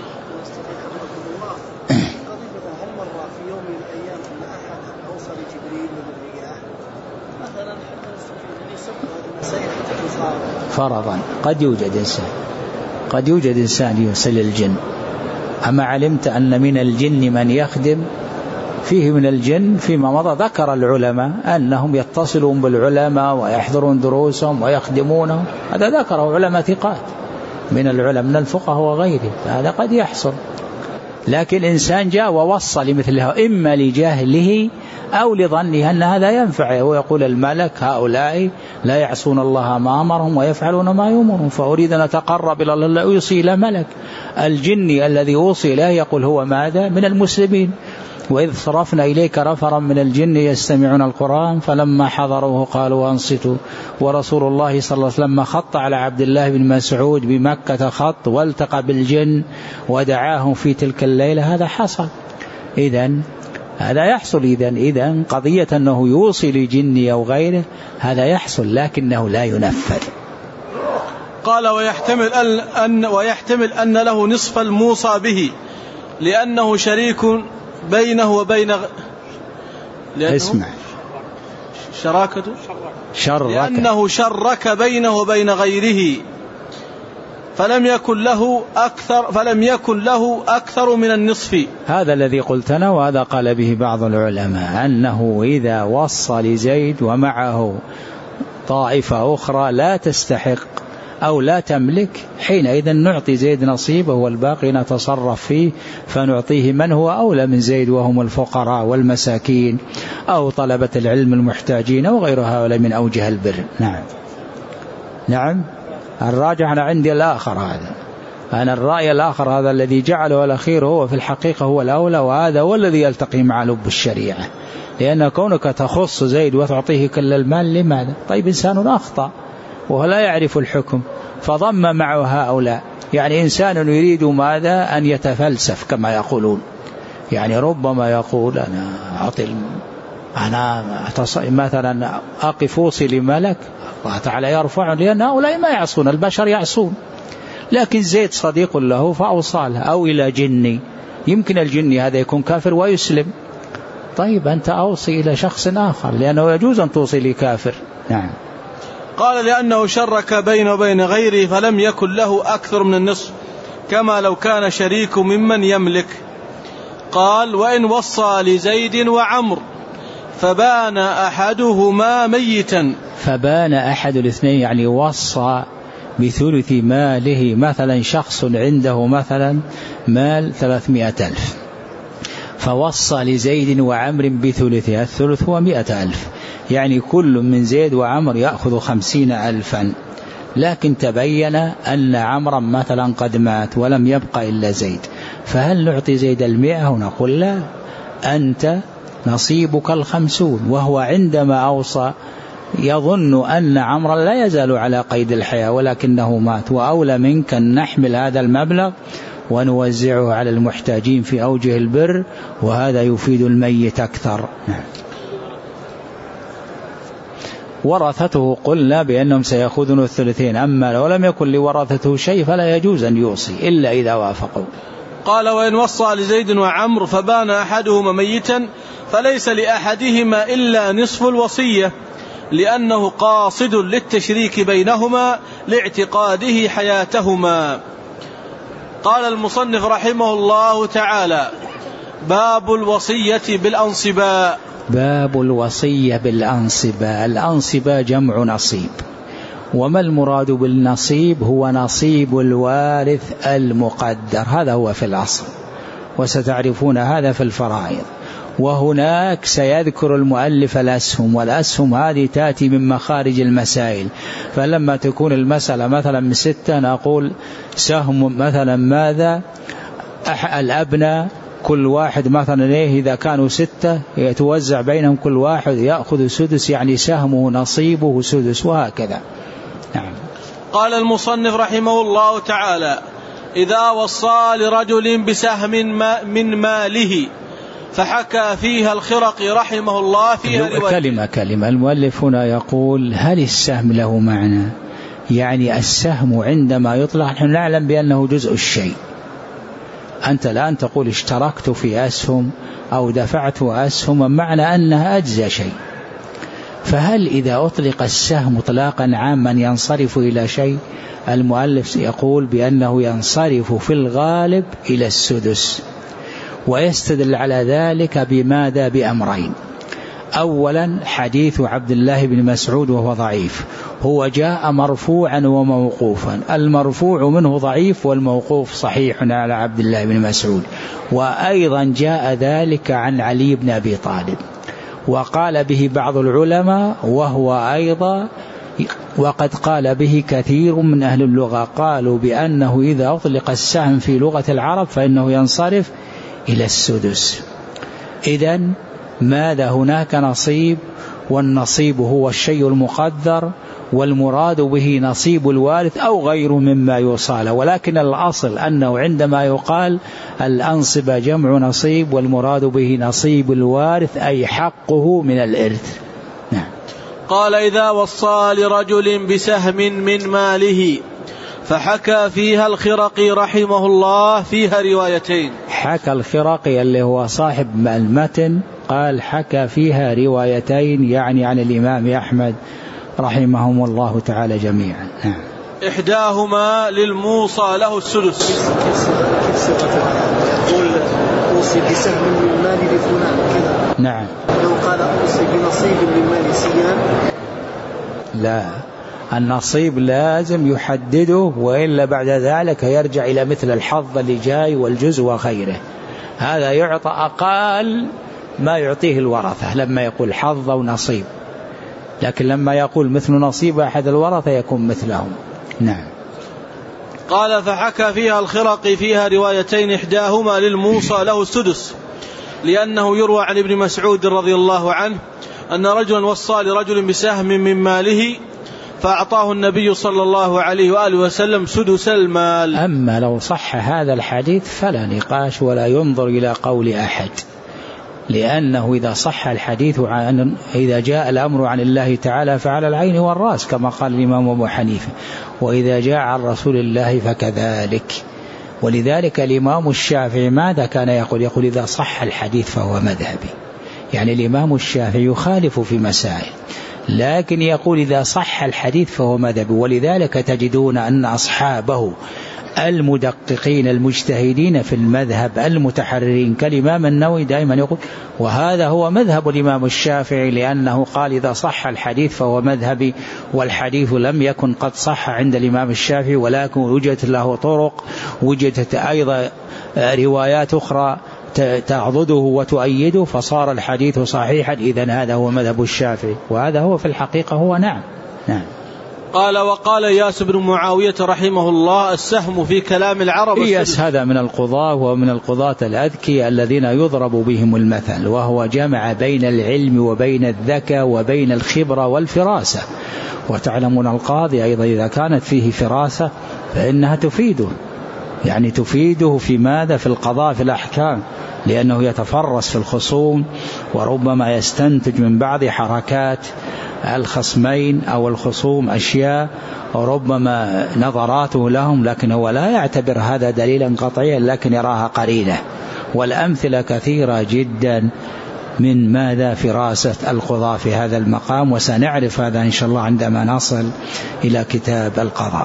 فرضا قد يوجد إنسان قد يوجد إنسان يرسل الجن. أما علمت أن من الجن من يخدم؟ فيه من الجن فيما مضى ذكر العلماء أنهم يتصلون بالعلماء ويحضرون دروسهم ويخدمونهم، هذا ذكره علماء ثقات من العلماء من الفقهاء وغيره، هذا قد يحصل. لكن إنسان جاء ووصى لمثلها إما لجهله أو لظنه أن هذا ينفع، ويقول الملك هؤلاء لا يعصون الله ما أمرهم ويفعلون ما يؤمرون، فأريد أن أتقرب إلى الله يوصي إلى ملك. الجني الذي يوصي له يقول هو ماذا؟ من المسلمين. وإذ صرفنا إليك نفرا من الجن يستمعون القرآن فلما حضروه قالوا أنصتوا ورسول الله صلى الله عليه وسلم خط على عبد الله بن مسعود بمكة خط والتقى بالجن ودعاهم في تلك الليلة. هذا حصل. إذن هذا يحصل. إذن إذن قضية أنه يوصي لجن أو غيره هذا يحصل لكنه لا ينفذ. قال ويحتمل أن, ويحتمل أن له نصف الموصى به لأنه شريك بينه وبين لأنه اسمع شراكته شرك لأنه شرك بينه وبين غيره فلم يكن له أكثر فلم يكن له أكثر من النصف. هذا الذي قلتنا وهذا قال به بعض العلماء أنه إذا وصى لزيد ومعه طائفة أخرى لا تستحق أو لا تملك حينئذ نعطي زيد نصيبه والباقي نتصرف فيه فنعطيه من هو أولى من زيد وهم الفقراء والمساكين أو طلبة العلم المحتاجين أو غير هؤلاء من أوجه البر. نعم نعم الراجح أنا عندي الآخر. هذا أنا الرأي الآخر هذا الذي جعله الأخير هو في الحقيقة هو الأولى وهذا هو الذي يلتقي مع لب الشريعة لأن كونك تخص زيد وتعطيه كل المال لماذا؟ طيب إنسان أخطأ وهو لا يعرف الحكم فضم معه هؤلاء. يعني إنسان يريد ماذا أن يتفلسف كما يقولون يعني ربما يقول أنا أعطي أنا مثلا أقف أوصي لملك الله تعالى يرفع لأن هؤلاء ما يعصون البشر يعصون لكن زيد صديق له فأوصاله أو إلى جني يمكن الجني هذا يكون كافر ويسلم. طيب أنت أوصي إلى شخص آخر لأنه يجوز أن توصي لكافر. نعم. قال لأنه شرك بينه وبين غيره فلم يكن له أكثر من النصف كما لو كان شريك ممن يملك. قال وإن وصى لزيد وعمر فبان أحدهما ميتا. فبان أحد الاثنين يعني وصى بثلث ماله مثلا شخص عنده مثلا مال ثلاثمائة ألف فوصى لزيد وعمر بثلثها الثلث هو مئة ألف يعني كل من زيد وعمر يأخذ خمسين ألفا لكن تبين أن عمرا مثلا قد مات ولم يبقى إلا زيد فهل نعطي زيد المئة ونقول لا أنت نصيبك الخمسون وهو عندما أوصى يظن أن عمرا لا يزال على قيد الحياة ولكنه مات وأولى منك أن نحمل هذا المبلغ ونوزعه على المحتاجين في أوجه البر وهذا يفيد الميت أكثر. ورثته قلنا بأنهم سيأخذون الثلثين أما لو لم يكن لورثته شيء فلا يجوز أن يوصي إلا إذا وافقوا. قال وإن وصى لزيد وعمر فبان أحدهما ميتا فليس لأحدهما إلا نصف الوصية لأنه قاصد للتشريك بينهما لاعتقاده حياتهما. قال المصنف رحمه الله تعالى باب الوصية بالأنصباء. باب الوصية بالأنصباء. الأنصباء جمع نصيب وما المراد بالنصيب هو نصيب الوارث المقدر هذا هو في الأصل وستعرفون هذا في الفرائض. وهناك سيذكر المؤلف الأسهم والأسهم هذه تأتي من مخارج المسائل فلما تكون المسألة مثلا من ستة نقول سهم مثلا ماذا الأبناء كل واحد مثلا إيه إذا كانوا ستة يتوزع بينهم كل واحد يأخذ سدس يعني سهمه نصيبه سدس وهكذا. نعم. قال المصنف رحمه الله تعالى إذا وصى لرجل بسهم ما من ماله فحكى فيها الخرقي رحمه الله فيها كلمة كلمة المؤلف هنا يقول هل السهم له معنى يعني السهم عندما يطلق نحن نعلم بأنه جزء الشيء أنت الآن تقول اشتركت في أسهم أو دفعت أسهم معنى أنها أجزى شيء فهل إذا أطلق السهم إطلاقا عاما ينصرف إلى شيء؟ المؤلف يقول بأنه ينصرف في الغالب إلى السدس ويستدل على ذلك بماذا؟ بأمرين. أولا حديث عبد الله بن مسعود وهو ضعيف هو جاء مرفوعا وموقوفا المرفوع منه ضعيف والموقوف صحيح على عبد الله بن مسعود وأيضا جاء ذلك عن علي بن أبي طالب وقال به بعض العلماء وهو أيضا وقد قال به كثير من أهل اللغة قالوا بأنه إذا أطلق السهم في لغة العرب فإنه ينصرف إلى السدس. إذن ماذا هناك نصيب، والنصيب هو الشيء المقدر، والمراد به نصيب الوارث أو غيره مما يوصى له، ولكن الأصل أنه عندما يقال الأنصبة جمع نصيب والمراد به نصيب الوارث أي حقه من الإرث. نعم. قال إذا وصى لرجل بسهم من ماله فحكى فيها الخرقي رحمه الله فيها روايتين. حكى الخرقي اللي هو صاحب المتن قال حكى فيها روايتين، يعني عن الإمام أحمد رحمهم الله تعالى جميعا. نعم. إحداهما للموصى له السدس. يقول أوصي بسهم من مال لفلان كذا. نعم. لو قال أوصي بنصيب من مال سيان لا، النصيب لازم يحدده، وإلا بعد ذلك يرجع إلى مثل الحظ اللي جاي والجزء وغيره. هذا يعطى أقل ما يعطيه الورثة لما يقول حظ ونصيب، لكن لما يقول مثل نصيب أحد الورثة يكون مثلهم. نعم. قال فحكى فيها الخرقي فيها روايتين، إحداهما للموصى له السدس، لأنه يروى عن ابن مسعود رضي الله عنه أن رجلا وصى لرجل بسهم من ماله فأعطاه النبي صلى الله عليه وآله وسلم سدس المال. أما لو صح هذا الحديث فلا نقاش ولا ينظر إلى قول أحد، لأنه إذا صح الحديث عن إذا جاء الأمر عن الله تعالى فعلى العين والرأس كما قال الإمام أبو حنيفة، وإذا جاء عن رسول الله فكذلك. ولذلك الإمام الشافعي ماذا كان يقول؟ يقول إذا صح الحديث فهو مذهبي، يعني الإمام الشافعي يخالف في مسائل، لكن يقول إذا صح الحديث فهو مذهبي. ولذلك تجدون أن أصحابه المدققين المجتهدين في المذهب المتحررين كالإمام النووي دائما يقول وهذا هو مذهب الإمام الشافعي، لأنه قال إذا صح الحديث فهو مذهبي، والحديث لم يكن قد صح عند الإمام الشافعي، ولكن وجدت له طرق، وجدت أيضا روايات أخرى تعضده وتؤيده فصار الحديث صحيحا. إذن هذا هو مذهب الشافعي، وهذا هو في الحقيقة هو نعم نعم. قال وقال إياس بن معاوية رحمه الله السهم في كلام العرب. إياس هذا من القضاة ومن القضاة الأذكياء الذين يضرب بهم المثل، وهو جمع بين العلم وبين الذكاء وبين الخبرة والفراسة. وتعلمون القاضي أيضا إذا كانت فيه فراسة فإنها تفيده، يعني تفيده في ماذا؟ في القضاء في الأحكام، لأنه يتفرس في الخصوم وربما يستنتج من بعض حركات الخصمين أو الخصوم أشياء وربما نظراته لهم، لكن هو لا يعتبر هذا دليلا قطعيا لكن يراها قرينة. والأمثلة كثيرة جدا من ماذا؟ فراسة القضاء في هذا المقام، وسنعرف هذا إن شاء الله عندما نصل إلى كتاب القضاء.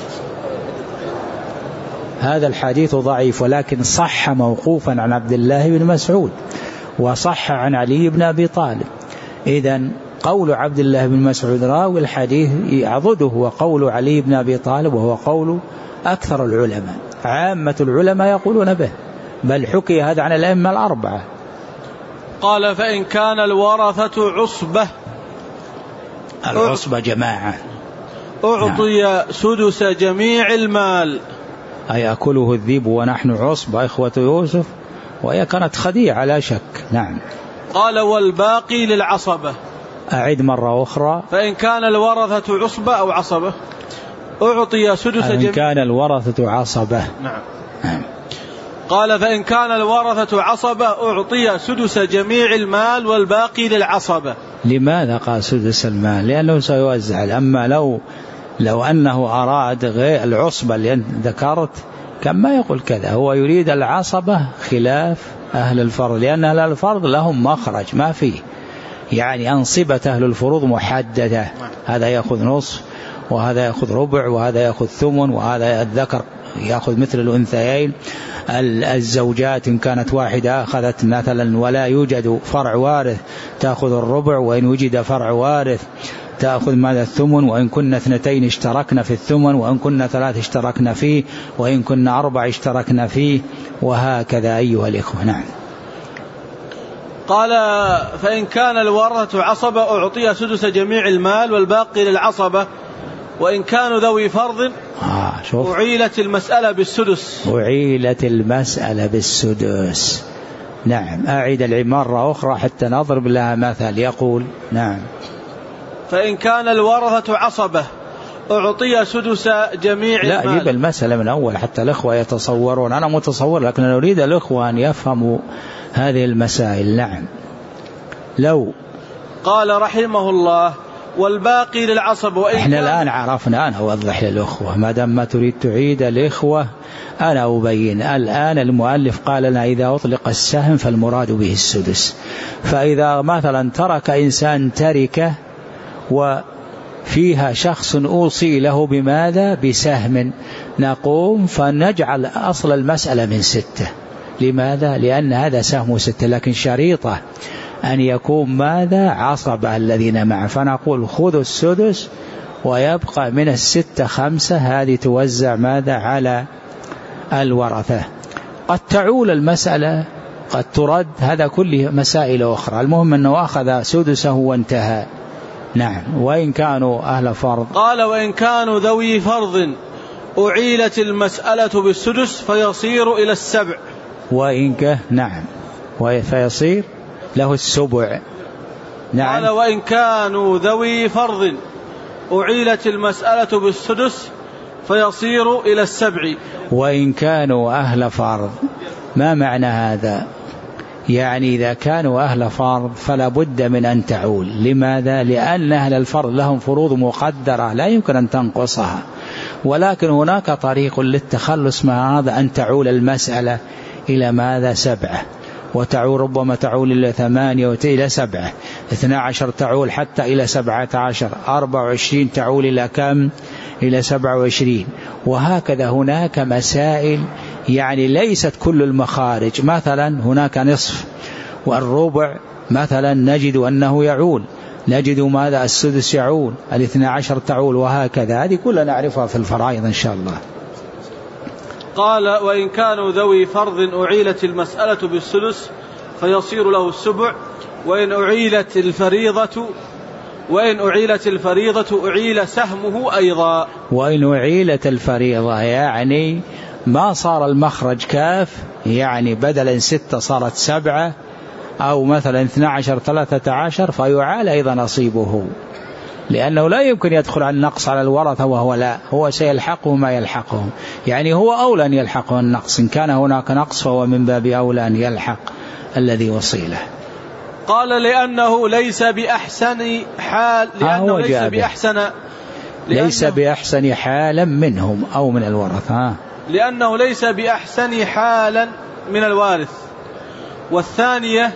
هذا الحديث ضعيف، ولكن صح موقوفا عن عبد الله بن مسعود وصح عن علي بن أبي طالب. إذن قول عبد الله بن مسعود راوي الحديث يعضده، وقول علي بن أبي طالب وهو قول أكثر العلماء، عامة العلماء يقولون به، بل حكي هذا عن الأئمة الأربعة. قال فإن كان الورثة عصبة، العصبة جماعة، أعطي نعم. سدس جميع المال، أي أكله الذئب ونحن عصبة إخوة يوسف، وهي كانت خديعة لا شك. نعم. قال والباقي للعصبة. أعد مرة أخرى. فإن كان الورثة عصبة أو عصبة أعطي سدس جميع. إن كان الورثة عصبة. نعم. نعم. قال فإن كان الورثة عصبة أعطي سدس جميع المال والباقي للعصبة. لماذا قال سدس المال؟ لأنه سيوزع. أما لو لو أنه أراد غير العصبة اللي أنت ذكرت كان ما يقول كذا، هو يريد العصبة خلاف أهل الفرض، لأن أهل الفرض لهم مخرج ما فيه، يعني أنصبة أهل الفروض محددة، هذا يأخذ نصف وهذا يأخذ ربع وهذا يأخذ ثمن وهذا الذكر يأخذ مثل الأنثيين. الزوجات إن كانت واحدة أخذت مثلا ولا يوجد فرع وارث تأخذ الربع، وإن وجد فرع وارث تأخذ ماذا؟ الثمن، وإن كنا اثنتين اشتركنا في الثمن، وإن كنا ثلاث اشتركنا فيه، وإن كنا أربع اشتركنا فيه، وهكذا أيها الإخوة. نعم. قال فإن كان الورثة عصبة أعطي سدس جميع المال والباقي للعصبة، وإن كانوا ذوي فرض آه أعيلت المسألة بالسدس. أعيلت المسألة بالسدس. نعم. أعيد العمارة أخرى حتى نضرب لها مثال. يقول نعم. فإن كان الورثة عصبة أعطي سدس جميع لا المال. جيب المسألة من أول حتى الأخوة يتصورون. أنا متصور لكن نريد الأخوة أن يفهموا هذه المسائل. نعم. لو قال رحمه الله والباقي للعصب. وإن إحنا الآن عرفنا. أنا أوضح للأخوة ما دام ما تريد تعيد الإخوة أنا أبين. الآن المؤلف قال لنا إذا أطلق السهم فالمراد به السدس. فإذا مثلا ترك إنسان تركه وفيها شخص أوصي له بماذا؟ بسهم، نقوم فنجعل أصل المسألة من ستة. لماذا؟ لأن هذا سهم ستة، لكن شريطة أن يكون ماذا؟ عصبة الذين معه، فنقول خذوا السدس ويبقى من الستة خمسة، هذه توزع ماذا؟ على الورثة. قد تعول المسألة قد ترد، هذا كله مسائل أخرى. المهم أنه أخذ سدسه وانتهى. نعم. وإن كانوا أهل فرض. قال وإن كانوا ذوي فرض أعيلت المسألة بالسدس فيصير إلى السبع. وإن كان نعم فيصير له السبع. نعم. قال وإن كانوا ذوي فرض أعيلت المسألة بالسدس فيصير إلى السبع. وإن كانوا أهل فرض، ما معنى هذا؟ يعني إذا كانوا أهل فرض فلا بد من أن تعول. لماذا؟ لأن أهل الفرض لهم فروض مقدرة لا يمكن أن تنقصها، ولكن هناك طريق للتخلص من هذا، أن تعول المسألة إلى ماذا؟ سبعة. وتعول ربما تعول إلى ثمانية إلى سبعة، اثنا عشر تعول حتى إلى سبعة عشر، أربعة وعشرين تعول إلى كم؟ إلى سبعة وعشرين. وهكذا هناك مسائل يعني ليست كل المخارج. مثلا هناك نصف والربع مثلا نجد أنه يعول، نجد ماذا؟ السدس يعول، الاثنى عشر تعول، وهكذا. هذه كلها نعرفها في الفرائض إن شاء الله. قال وإن كانوا ذوي فرض أعيلت المسألة بالسدس فيصير له السبع. وإن أعيلت الفريضة وإن أعيلت الفريضة أعيل سهمه أيضا. وإن أعيلت الفريضة يعني ما صار المخرج كاف، يعني بدلا ستة صارت سبعة، أو مثلا اثنى عشر ثلاثة عشر، فيعال أيضا نصيبه، لأنه لا يمكن يدخل على النقص على الورثة وهو لا، هو سيلحقه ما يلحقهم، يعني هو أولى أن يلحقه النقص. إن كان هناك نقص فهو من باب أولى أن يلحق الذي وصيله. قال لأنه ليس بأحسن حال لأنه ليس بأحسن ليس بأحسن حالا منهم أو من الورثة، لأنه ليس بأحسن حالا من الوارث. والثانية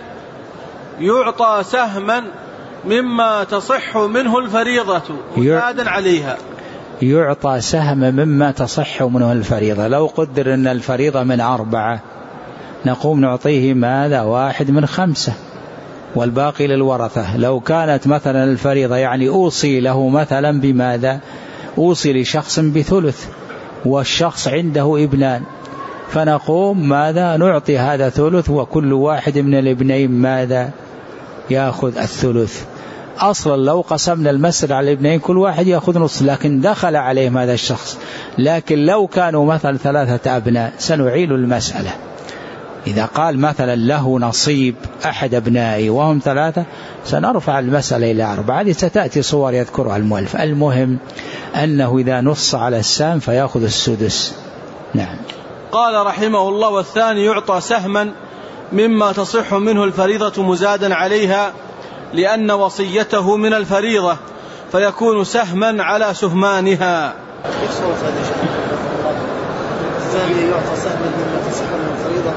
يعطى سهما مما تصح منه الفريضة مزادا عليها. يعطى سهم مما تصح منه الفريضة. لو قدر أن الفريضة من أربعة نقوم نعطيه ماذا؟ واحد من خمسة والباقي للورثة. لو كانت مثلا الفريضة يعني أوصي له مثلا بماذا؟ أوصي لشخص بثلث والشخص عنده ابنان، فنقوم ماذا؟ نعطي هذا ثلث وكل واحد من الابنين ماذا؟ يأخذ الثلث. أصلا لو قسمنا المسألة على الابنين كل واحد يأخذ نص، لكن دخل عليهم هذا الشخص. لكن لو كانوا مثلا ثلاثة أبناء سنعيل المسألة. إذا قال مثلا له نصيب أحد أبنائي وهم ثلاثة سنرفع المسألة إلى أربعة. هذه ستأتي صور يذكرها المؤلف. المهم أنه إذا نص على السهم فيأخذ السدس. نعم. قال رحمه الله والثاني يعطى سهما مما تصح منه الفريضة مزادا عليها لأن وصيته من الفريضة فيكون سهما على سهمانها. الثاني يعطى سهما مما تصح منه الفريضة.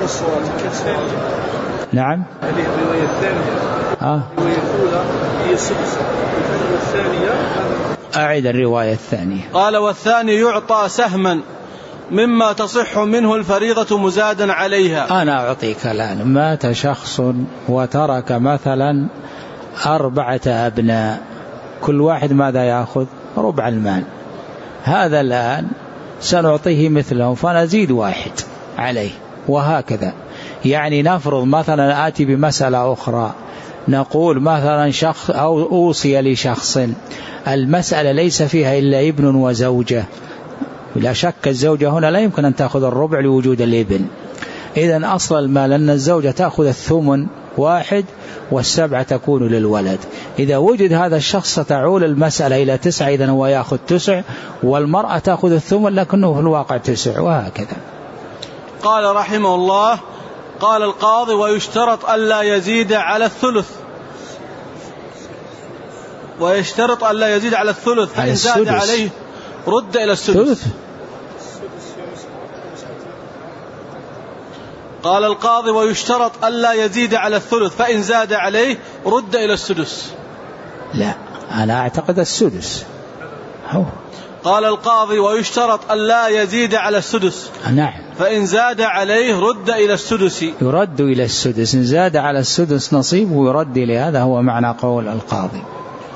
نعم. هذه الرواية الثانية. آه. الرواية الأولى هي السدس، والثانية أعيد الرواية الثانية. قال والثاني يعطى سهما مما تصح منه الفريضة مزادا عليها. أنا أعطيك الآن، مات شخص وترك مثلا أربعة أبناء، كل واحد ماذا يأخذ؟ ربع المال. هذا الآن سنعطيه مثلهم فنزيد واحد عليه، وهكذا. يعني نفرض مثلا آتي بمسألة أخرى، نقول مثلا شخص أو أوصي لشخص، المسألة ليس فيها إلا ابن وزوجة، لا شك الزوجة هنا لا يمكن أن تأخذ الربع لوجود الابن، إذن أصل المال أن الزوجة تأخذ الثمن واحد والسبعة تكون للولد. إذا وجد هذا الشخص ستعول المسألة إلى تسعة، إذن هو يأخذ تسع والمرأة تأخذ الثمن لكنه في الواقع تسع، وهكذا. قال رحمه الله: قال القاضي: ويشترط ألا يزيد على الثلث ويشترط ألا يزيد على الثلث فإن زاد عليه رد إلى السدس. قال القاضي: ويشترط ألا يزيد على الثلث فإن زاد عليه رد إلى السدس. لا، أنا أعتقد السدس. هو. قال القاضي: ويشترط ألا يزيد على السدس. نعم. فإن زاد عليه رد إلى السدس. يرد إلى السدس، إن زاد على السدس نصيبه يرد إلى، هذا هو معنى قول القاضي.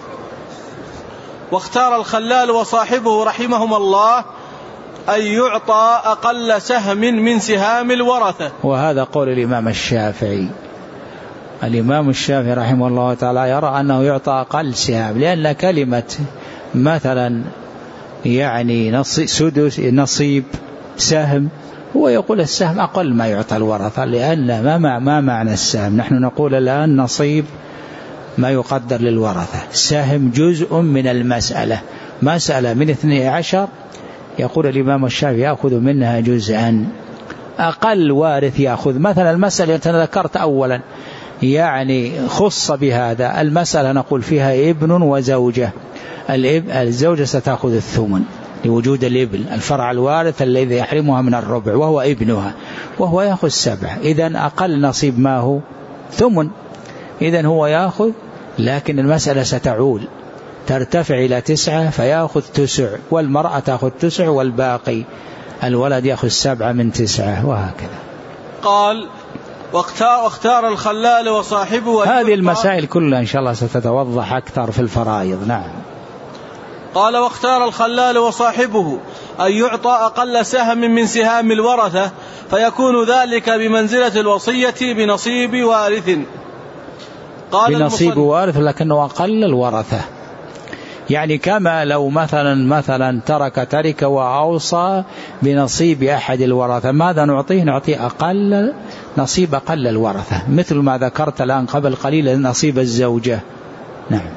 واختار الخلال وصاحبه رحمهما الله أن يعطى أقل سهم من سهام الورثة، وهذا قول الإمام الشافعي. الإمام الشافعي رحمه الله تعالى يرى أنه يعطى أقل سهام، لأن كلمة مثلا يعني سدس نصيب سهم، هو يقول السهم أقل ما يعطى الورثة، لأن ما, ما معنى السهم؟ نحن نقول الآن نصيب ما يقدر للورثة، سهم جزء من المسألة، مسألة من اثني عشر يقول الإمام الشافعي يأخذ منها جزءا، أقل وارث يأخذ. مثلا المسألة التي ذكرت أولا يعني خص بهذا، المسألة نقول فيها ابن وزوجة، الزوجة ستأخذ الثمن لوجود الابن الفرع الوارث الذي يحرمها من الربع وهو ابنها، وهو يأخذ سبعة، إذن أقل نصيب ما هو ثمن، إذن هو يأخذ، لكن المسألة ستعول ترتفع إلى تسعة فيأخذ تسع، والمرأة تأخذ تسع والباقي الولد يأخذ سبعة من تسعة، وهكذا. قال: واختار, واختار الخلال وصاحبه. هذه المسائل كلها إن شاء الله ستتوضح أكثر في الفرائض. نعم. قال: واختار الخلال وصاحبه أن يعطى أقل سهم من سهام الورثة فيكون ذلك بمنزلة الوصية بنصيب وارث. قال بنصيب وارث لكنه أقل الورثة، يعني كما لو مثلا مثلا ترك تركة وأوصى بنصيب أحد الورثة، ماذا نعطيه؟ نعطيه أقل نصيب أقل الورثة، مثل ما ذكرت الآن قبل قليل نصيب الزوجة. نعم.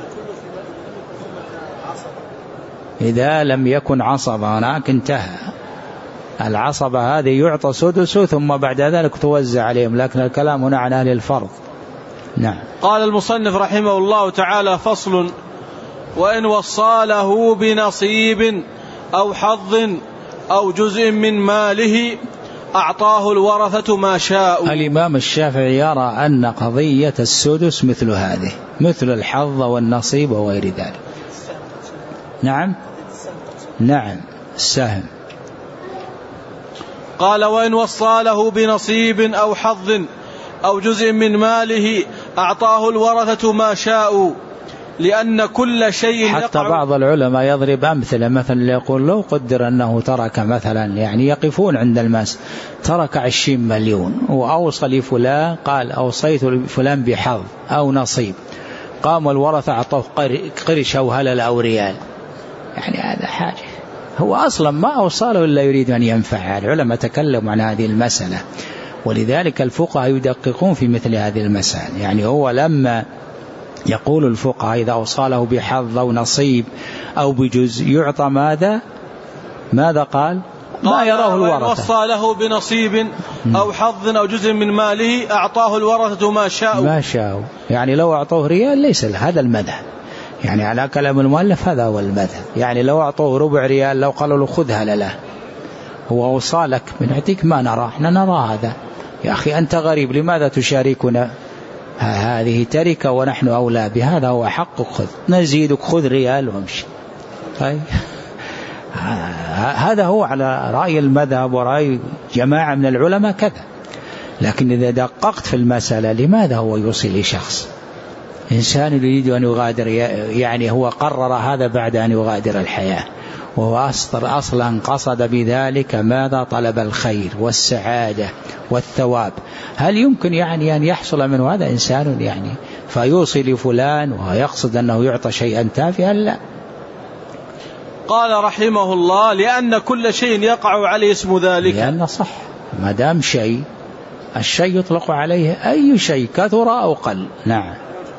إذا لم يكن عصبة هناك انتهى، العصبة هذه يعطى سدس ثم بعد ذلك توزع عليهم، لكن الكلام هنا عن أهل الفرض. نعم. قال المصنف رحمه الله تعالى: فصل: وإن وصى له بنصيب أو حظ أو جزء من ماله أعطاه الورثة ما شاء. الإمام الشافعي يرى أن قضية السدس مثل هذه، مثل الحظ والنصيب وغير ذلك. نعم نعم السهم. قال: وإن وصى له بنصيب أو حظ أو جزء من ماله أعطاه الورثة ما شاءوا، لأن كل شيء حتى يقع. بعض العلماء يضرب أمثلة، مثلا يقول لو قدر أنه ترك مثلا، يعني يقفون عند المس، ترك عشرين مليون وأوصى لفلان، قال أوصيت لفلان بحظ أو نصيب، قام الورثة أعطوه قرش أو هلل أو ريال، يعني هذا حاجة، هو أصلا ما أوصاله إلا يريد أن ينفع. العلماء تكلموا عن هذه المسألة، ولذلك الفقهاء يدققون في مثل هذه المسائل. يعني هو لما يقول الفقهاء إذا أوصاله بحظ أو نصيب أو بجزء يعطى ماذا ماذا قال؟ ما يراه الورثة. وصى له بنصيب أو حظ أو جزء من ماله أعطاه الورثة ما شاء ما شاء، يعني لو أعطوه ريال ليس هذا المذهب، يعني على كلام المؤلف هذا هو المذهب. يعني لو أعطوه ربع ريال، لو قالوا له خذها لله، هو أوصالك بنعطيك ما نرى، احنا نرى هذا، يا أخي أنت غريب لماذا تشاركنا، هذه تركة ونحن أولى بهذا، هو حقك، خذ، نزيدك، خذ ريال وامشي. طيب هذا هو على رأي المذهب ورأي جماعة من العلماء كذا. لكن إذا دققت في المسألة، لماذا هو يوصي لشخص إنسان يريد أن يغادر، يعني هو قرر هذا بعد أن يغادر الحياة، وهو أصلا قصد بذلك ماذا؟ طلب الخير والسعادة والثواب. هل يمكن يعني أن يحصل منه هذا إنسان يعني فيوصي لفلان ويقصد أنه يعطى شيئا تافها؟ لا. قال رحمه الله: لأن كل شيء يقع عليه اسم ذلك. لأن صح ما دام شيء، الشيء يطلق عليه أي شيء كثر أو قل. نعم.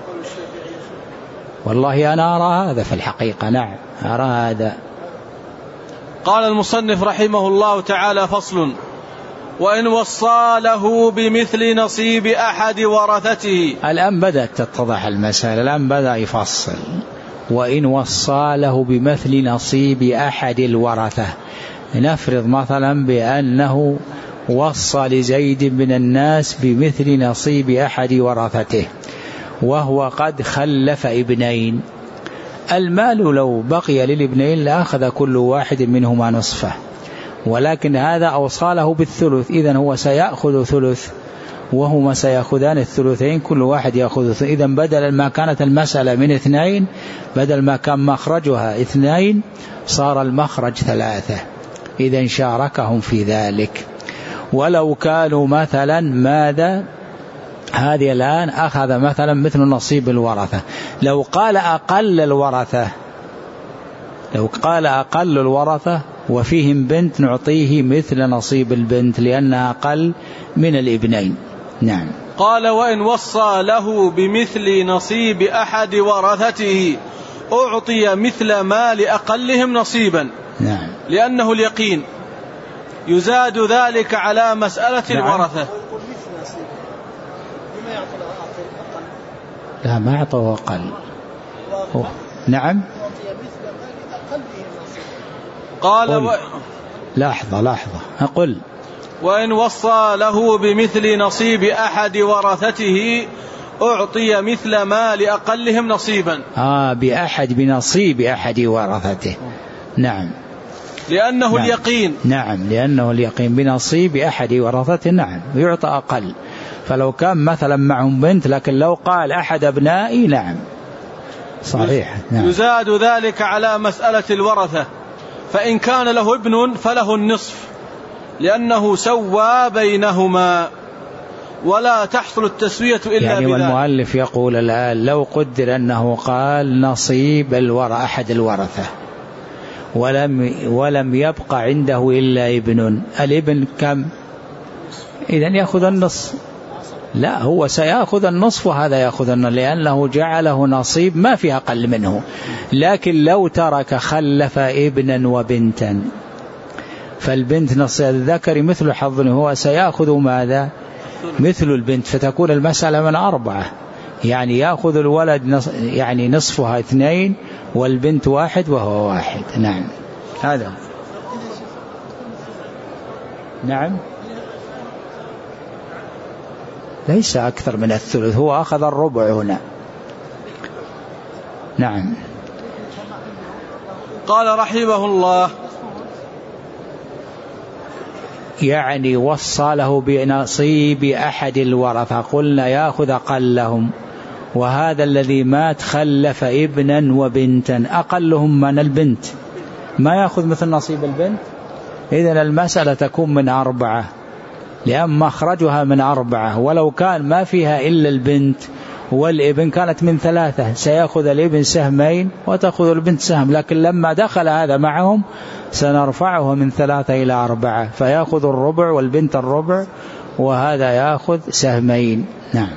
والله أنا أرى هذا في الحقيقة. نعم أرى هذا. قال المصنف رحمه الله تعالى: فصل: وإن وصى له بمثل نصيب أحد ورثته. الآن بدأت تتضح المسألة، الآن بدأ يفصل. وإن وصى له بمثل نصيب أحد الورثة، نفرض مثلا بأنه وصى لزيد من الناس بمثل نصيب أحد ورثته وهو قد خلف ابنين، المال لو بقي للابنين لأخذ كل واحد منهما نصفه، ولكن هذا أوصاله بالثلث، إذن هو سيأخذ ثلث وهما سيأخذان الثلثين، كل واحد يأخذ ثلث. إذن بدل ما كانت المسألة من اثنين، بدل ما كان مخرجها اثنين صار المخرج ثلاثة، إذن شاركهم في ذلك. ولو كانوا مثلا ماذا، هذه الآن أخذ مثلا مثل نصيب الورثة، لو قال أقل الورثة، لو قال أقل الورثة وفيهم بنت نعطيه مثل نصيب البنت لأنها أقل من الابنين. نعم. قال: وإن وصى له بمثل نصيب أحد ورثته أعطي مثل ما لأقلهم نصيبا. نعم. لأنه اليقين، يزاد ذلك على مسألة نعم. الورثة. لا ما أعطوه أقل. نعم. قال و... لحظة لحظة أقول: وإن وصى له بمثل نصيب أحد ورثته أعطي مثل ما لأقلهم نصيبا. آه بأحد بنصيب أحد ورثته. نعم. لأنه نعم. اليقين. نعم لأنه اليقين بنصيب أحد ورثته. نعم يعطى أقل. فلو كان مثلا معهم بنت، لكن لو قال أحد أبنائي نعم صحيح. نعم. يزاد ذلك على مسألة الورثة، فإن كان له ابن فله النصف لأنه سوى بينهما، ولا تحصل التسوية إلا يعني بذلك. والمؤلف يقول الآن: لو قدر أنه قال نصيب الور أحد الورثة ولم ولم يبقى عنده إلا ابن، الابن كم؟ إذن يأخذ النصف. لا هو سيأخذ النصف وهذا يأخذ النصف لأنه جعله نصيب ما فيه أقل منه. لكن لو ترك خلف ابنا وبنتا فالبنت نصيب الذكر مثل حظ، هو سيأخذ ماذا؟ مثل البنت، فتكون المسألة من أربعة، يعني يأخذ الولد نص يعني نصفها اثنين والبنت واحد وهو واحد. نعم هذا. نعم ليس أكثر من الثلث، هو أخذ الربع هنا. نعم. قال رحمه الله: يعني وصى له بنصيب أحد الورثة، قلنا يأخذ أقلهم، وهذا الذي مات خلف ابنا وبنتا، أقلهم من البنت، ما يأخذ مثل نصيب البنت. إذن المسألة تكون من أربعة لأن مخرجها من أربعة، ولو كان ما فيها إلا البنت والابن كانت من ثلاثة، سيأخذ الابن سهمين وتأخذ البنت سهم، لكن لما دخل هذا معهم سنرفعه من ثلاثة إلى أربعة، فيأخذ الربع والبنت الربع وهذا يأخذ سهمين. نعم.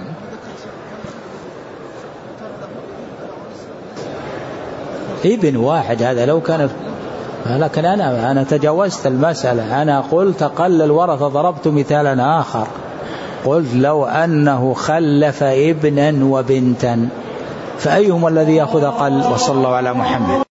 ابن واحد هذا لو كان، لكن أنا أنا تجاوزت المسألة، أنا قلت قل الورثة، ضربت مثالا آخر، قلت لو أنه خلف ابنا وبنتا فأيهم الذي يأخذ أقل؟ وصلى الله على محمد.